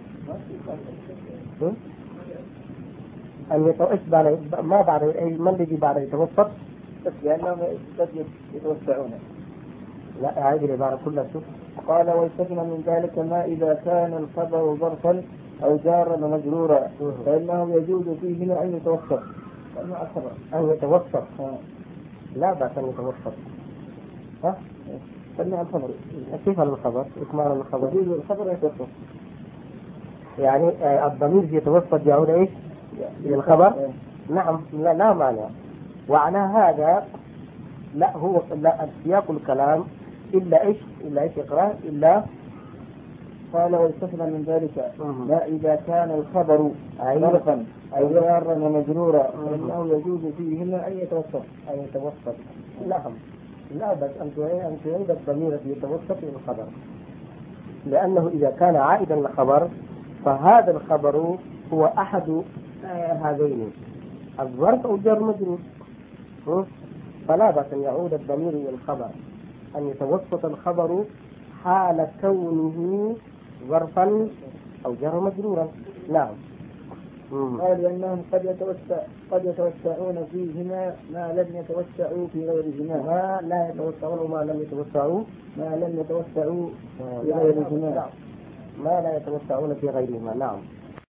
أن يتوسط ما بعد أي من الذي بعد يتوسط؟ بس لأنهم قد يتوسعون. لا، هذه العبارة كلها شوف. قال ويستثنى من ذلك ما إذا كان الخبر ظرفا أو جارا ومجرورا فإنه يجوز فيه هنا أن يتوسط. أن يتوسط لا بأس أن يتوسط. ها؟ سمع الخبر. كيف الخبر؟ إكمال الخبر. يجوز الخبر يتوسط. يعني الضمير يتوسط يعود إيش؟ للخبر. نعم، لا, لا معنى. وعلى هذا لا هو لا سياق الكلام إلا إيش؟ إلا إيش إقرأ إلا. قال ويستثنى من ذلك ما إذا كان الخبر ظرفا أو جارا ومجرورا فإنه يجوز فيه هنا أن يتوسط. أن يتوسط. نعم، لا بس أن تعيد الضمير يتوسط إلى الخبر، لأنه إذا كان عائدا للخبر فهذا الخبر هو أحد هذين الظرف أو جار مجرور، فلا بأس أن يعود الضمير إلى الخبر، أن يتوسط الخبر حال كونه ظرفا أو جار مجرورا. نعم. قال لأنهم قد يتوسع قد يتوسعون فيهما ما لم يتوسعوا في غيرهما. ما لا يتوسعون ما لم يتوسعوا ما لم يتوسعوا في غيرهما. ما لا يتوسعون في غيرهما. نعم.